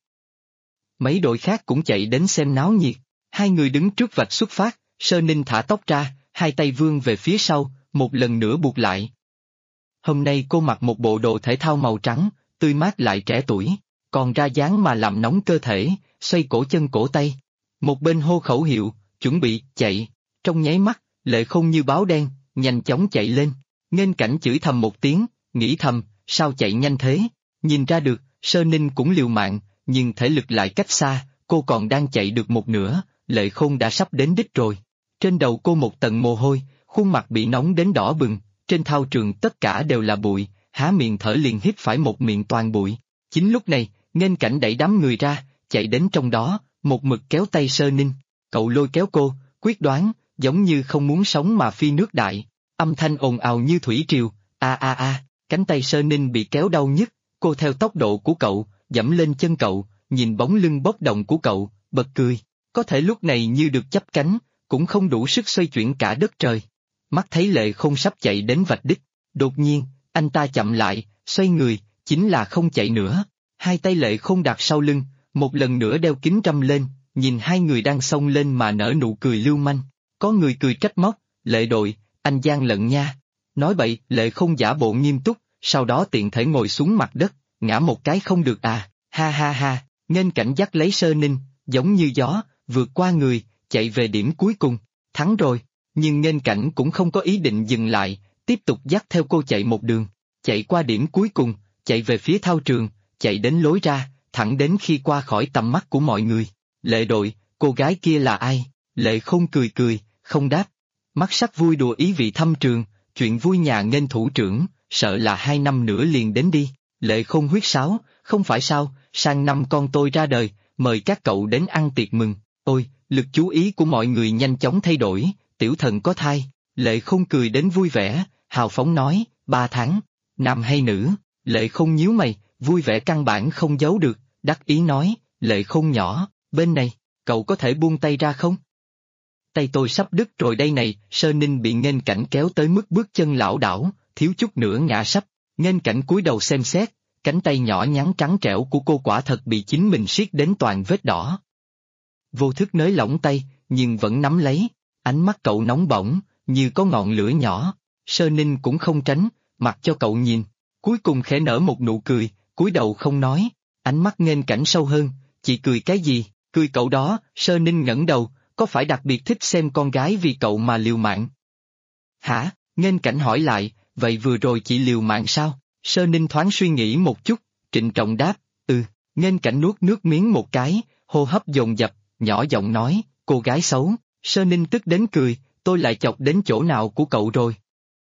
Mấy đội khác cũng chạy đến xem náo nhiệt. Hai người đứng trước vạch xuất phát, Sơ Ninh thả tóc ra, hai tay vươn về phía sau, một lần nữa buộc lại. Hôm nay cô mặc một bộ đồ thể thao màu trắng, tươi mát lại trẻ tuổi, còn ra dáng mà làm nóng cơ thể, xoay cổ chân cổ tay. Một bên hô khẩu hiệu, chuẩn bị, chạy. Trong nháy mắt, Lệ Khôn như báo đen, nhanh chóng chạy lên. Nghênh Cảnh chửi thầm một tiếng, nghĩ thầm, sao chạy nhanh thế? Nhìn ra được, Sơ Ninh cũng liều mạng, nhưng thể lực lại cách xa, cô còn đang chạy được một nửa, Lệ Khôn đã sắp đến đích rồi. Trên đầu cô một tầng mồ hôi, khuôn mặt bị nóng đến đỏ bừng, trên thao trường tất cả đều là bụi, há miệng thở liền hít phải một miệng toàn bụi. Chính lúc này, Nghênh Cảnh đẩy đám người ra, chạy đến trong đó, một mực kéo tay Sơ Ninh. Cậu lôi kéo cô, quyết đoán, giống như không muốn sống mà phi nước đại. âm thanh ồn ào như thủy triều, cánh tay Sơ Ninh bị kéo đau nhức, cô theo tốc độ của cậu, dẫm lên chân cậu, nhìn bóng lưng bốc đồng của cậu, bật cười, có thể lúc này như được chắp cánh, cũng không đủ sức xoay chuyển cả đất trời. Mắt thấy Lệ Không sắp chạy đến vạch đích, đột nhiên, anh ta chậm lại, xoay người, chính là không chạy nữa. Hai tay Lệ Không đặt sau lưng, một lần nữa đeo kính râm lên, nhìn hai người đang xông lên mà nở nụ cười lưu manh. Có người cười trách móc, Lệ đội, anh gian lận nha. Nói bậy, Lệ Không giả bộ nghiêm túc, sau đó tiện thể ngồi xuống mặt đất, ngã một cái không được à, ha, nghênh cảnh dắt lấy Sơ Ninh, giống như gió, vượt qua người, chạy về điểm cuối cùng, thắng rồi. Nhưng nghênh cảnh cũng không có ý định dừng lại, tiếp tục dắt theo cô chạy một đường, chạy qua điểm cuối cùng, chạy về phía thao trường, chạy đến lối ra, thẳng đến khi qua khỏi tầm mắt của mọi người. Lệ đội, cô gái kia là ai? Lệ Không cười, không đáp. Mắt sắc vui đùa ý vị thâm trường, chuyện vui nhà nghênh thủ trưởng, sợ là 2 năm nữa liền đến đi. Lệ Không huyết sáo, không phải sao, sang năm con tôi ra đời, mời các cậu đến ăn tiệc mừng. Ôi, lực chú ý của mọi người nhanh chóng thay đổi, tiểu thần có thai. Lệ Không cười đến vui vẻ, hào phóng nói, 3 tháng, nam hay nữ? Lệ Không nhíu mày, vui vẻ căn bản không giấu được, đắc ý nói, Lệ Không nhỏ, bên này, cậu có thể buông tay ra không? Tay tôi sắp đứt rồi đây này. Sơ Ninh bị nghênh cảnh kéo tới mức bước chân lảo đảo, thiếu chút nữa ngã sấp. Nghênh cảnh cúi đầu xem xét, cánh tay nhỏ nhắn trắng trẻo của cô quả thật bị chính mình siết đến toàn vết đỏ. Vô thức nới lỏng tay, nhưng vẫn nắm lấy, ánh mắt cậu nóng bỏng, như có ngọn lửa nhỏ. Sơ Ninh cũng không tránh, mặc cho cậu nhìn, cuối cùng khẽ nở một nụ cười, cúi đầu không nói. Ánh mắt nghênh cảnh sâu hơn, chị cười cái gì? Cười cậu đó. Sơ Ninh ngẩng đầu, có phải đặc biệt thích xem con gái vì cậu mà liều mạng? Hả? Nghênh cảnh hỏi lại, vậy vừa rồi chị liều mạng sao? Sơ Ninh thoáng suy nghĩ một chút, trịnh trọng đáp, Nghênh cảnh nuốt nước miếng một cái, hô hấp dồn dập, nhỏ giọng nói, cô gái xấu. Sơ Ninh tức đến cười, tôi lại chọc đến chỗ nào của cậu rồi?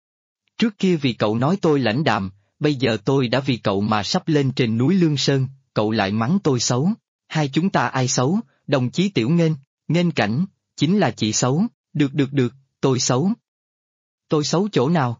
Trước kia vì cậu nói tôi lãnh đạm, bây giờ tôi đã vì cậu mà sắp lên trên núi Lương Sơn, cậu lại mắng tôi xấu. Hai chúng ta ai xấu, đồng chí Tiểu Nghênh? Nghênh cảnh, chính là chị xấu. Được, tôi xấu. Tôi xấu chỗ nào?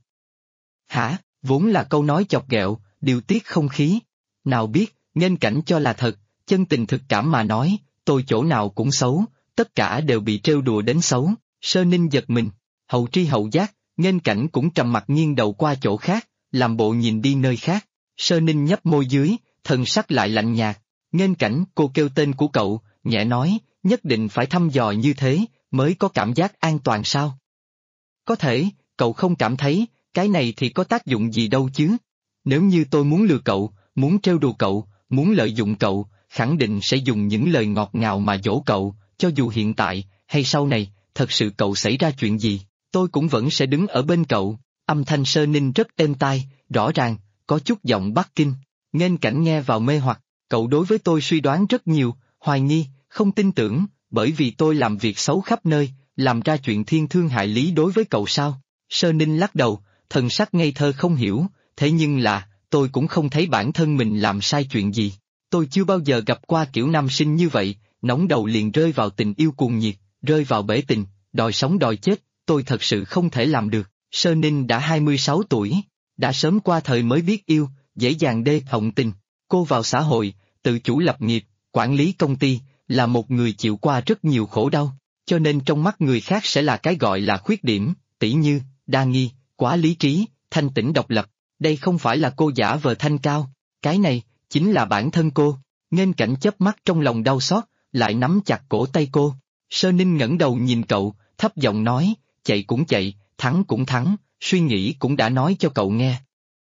Hả? Vốn là câu nói chọc ghẹo, điều tiết không khí. Nào biết, nghênh cảnh cho là thật, chân tình thực cảm mà nói, tôi chỗ nào cũng xấu, tất cả đều bị trêu đùa đến xấu. Sơ Ninh giật mình, hậu tri hậu giác, nghênh cảnh cũng trầm mặc nghiêng đầu qua chỗ khác, làm bộ nhìn đi nơi khác. Sơ Ninh nhấp môi dưới, thần sắc lại lạnh nhạt. Nghênh cảnh, cô kêu tên của cậu, nhẹ nói, nhất định phải thăm dò như thế, mới có cảm giác an toàn sao? Có thể, cậu không cảm thấy, cái này thì có tác dụng gì đâu chứ? Nếu như tôi muốn lừa cậu, muốn trêu đùa cậu, muốn lợi dụng cậu, khẳng định sẽ dùng những lời ngọt ngào mà dỗ cậu, cho dù hiện tại, hay sau này, thật sự cậu xảy ra chuyện gì, tôi cũng vẫn sẽ đứng ở bên cậu. Âm thanh Sơ Ninh rất êm tai, rõ ràng, có chút giọng Bắc Kinh. Nghênh cảnh nghe vào mê hoặc, cậu đối với tôi suy đoán rất nhiều, hoài nghi, không tin tưởng, bởi vì tôi làm việc xấu khắp nơi, làm ra chuyện thiên thương hại lý đối với cậu sao? Sơ Ninh lắc đầu, thần sắc ngây thơ không hiểu, thế nhưng là, tôi cũng không thấy bản thân mình làm sai chuyện gì. Tôi chưa bao giờ gặp qua kiểu nam sinh như vậy, nóng đầu liền rơi vào tình yêu cuồng nhiệt, rơi vào bể tình, đòi sống đòi chết, tôi thật sự không thể làm được. Sơ Ninh đã 26 tuổi, đã sớm qua thời mới biết yêu, dễ dàng đê họng tình. Cô vào xã hội, tự chủ lập nghiệp, quản lý công ty, là một người chịu qua rất nhiều khổ đau, cho nên trong mắt người khác sẽ là cái gọi là khuyết điểm, tỉ như, đa nghi, quá lý trí, thanh tĩnh độc lập. Đây không phải là cô giả vờ thanh cao, cái này, chính là bản thân cô. Nghênh cảnh chớp mắt trong lòng đau xót, lại nắm chặt cổ tay cô. Sơ Ninh ngẩng đầu nhìn cậu, thấp giọng nói, chạy cũng chạy, thắng cũng thắng, suy nghĩ cũng đã nói cho cậu nghe.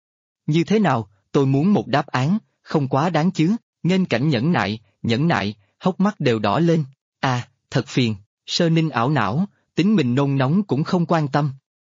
Như thế nào, tôi muốn một đáp án, không quá đáng chứ? Nghênh cảnh nhẫn nại, hốc mắt đều đỏ lên. À, thật phiền. Sơ Ninh ảo não, tính mình nôn nóng cũng không quan tâm.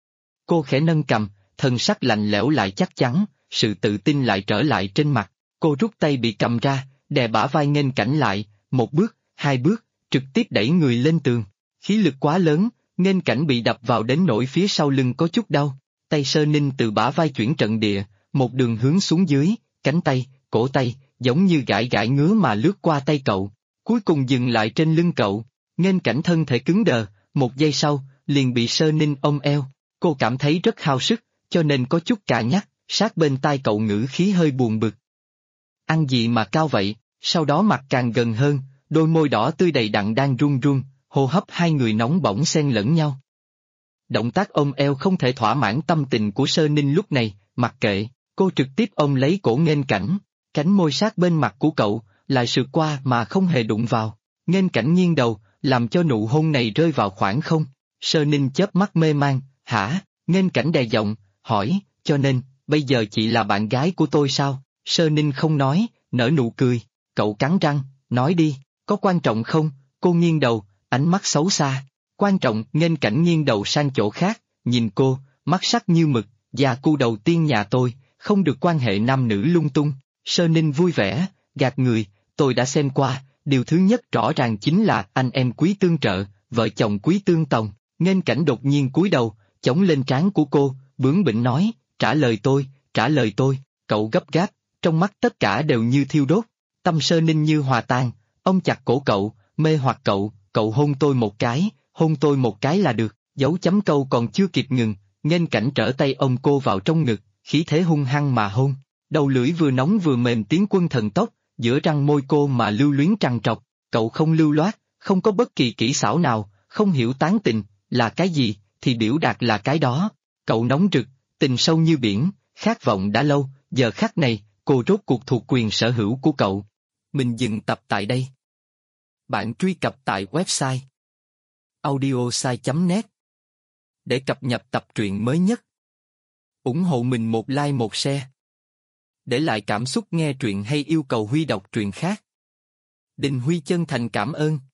Cô khẽ nâng cằm, thần sắc lạnh lẽo lại chắc chắn, sự tự tin lại trở lại trên mặt. Cô rút tay bị cầm ra, đè bả vai nghênh cảnh lại, một bước, hai bước, trực tiếp đẩy người lên tường. Khí lực quá lớn, nghênh cảnh bị đập vào đến nỗi phía sau lưng có chút đau. Tay Sơ Ninh từ bả vai chuyển trận địa, một đường hướng xuống dưới, cánh tay, cổ tay, giống như gãi ngứa mà lướt qua tay cậu, cuối cùng dừng lại trên lưng cậu. Nghênh cảnh thân thể cứng đờ, một giây sau, liền bị Sơ Ninh ôm eo. Cô cảm thấy rất hao sức, cho nên có chút cà nhắc, sát bên tai cậu ngữ khí hơi buồn bực. Ăn gì mà cao vậy, sau đó mặt càng gần hơn, đôi môi đỏ tươi đầy đặn đang run run, hô hấp hai người nóng bỏng xen lẫn nhau. Động tác ôm eo không thể thỏa mãn tâm tình của Sơ Ninh lúc này, mặc kệ, cô trực tiếp ôm lấy cổ Nghênh Cảnh, cánh môi sát bên mặt của cậu, lại sượt qua mà không hề đụng vào. Nghênh Cảnh nghiêng đầu, làm cho nụ hôn này rơi vào khoảng không. Sơ Ninh chớp mắt mê man, hả? Nghênh Cảnh đè giọng, hỏi, cho nên, bây giờ chị là bạn gái của tôi sao? Sơ Ninh không nói, nở nụ cười, cậu cắn răng, nói đi, có quan trọng không? Cô nghiêng đầu, ánh mắt xấu xa. Quan trọng. Nghênh Cảnh nghiêng đầu sang chỗ khác, nhìn cô, mắt sắc như mực, già cu đầu tiên nhà tôi, không được quan hệ nam nữ lung tung. Sơ Ninh vui vẻ, gạt người, tôi đã xem qua, điều thứ nhất rõ ràng chính là anh em quý tương trợ, vợ chồng quý tương tòng. Nghênh Cảnh đột nhiên cúi đầu, chống lên trán của cô, bướng bỉnh nói, trả lời tôi, trả lời tôi. Cậu gấp gáp, trong mắt tất cả đều như thiêu đốt. Tâm Sơ Ninh như hòa tan, ông chặt cổ cậu, mê hoặc cậu, cậu hôn tôi một cái là được. Dấu chấm câu còn chưa kịp ngừng, Nghênh Cảnh trở tay ôm cô vào trong ngực, khí thế hung hăng mà hôn. Đầu lưỡi vừa nóng vừa mềm tiến quân thần tốc, giữa răng môi cô mà lưu luyến trằn trọc. Cậu không lưu loát, không có bất kỳ kỹ xảo nào, không hiểu tán tình là cái gì thì biểu đạt là cái đó. Cậu nóng rực, tình sâu như biển, khát vọng đã lâu, giờ khắc này, cô rốt cuộc thuộc quyền sở hữu của cậu. Mình dừng tập tại đây. Bạn truy cập tại website audiosai.net để cập nhật tập truyện mới nhất. Ủng hộ mình một like một share. Để lại cảm xúc nghe truyện hay yêu cầu Huy đọc truyện khác. Đình Huy chân thành cảm ơn.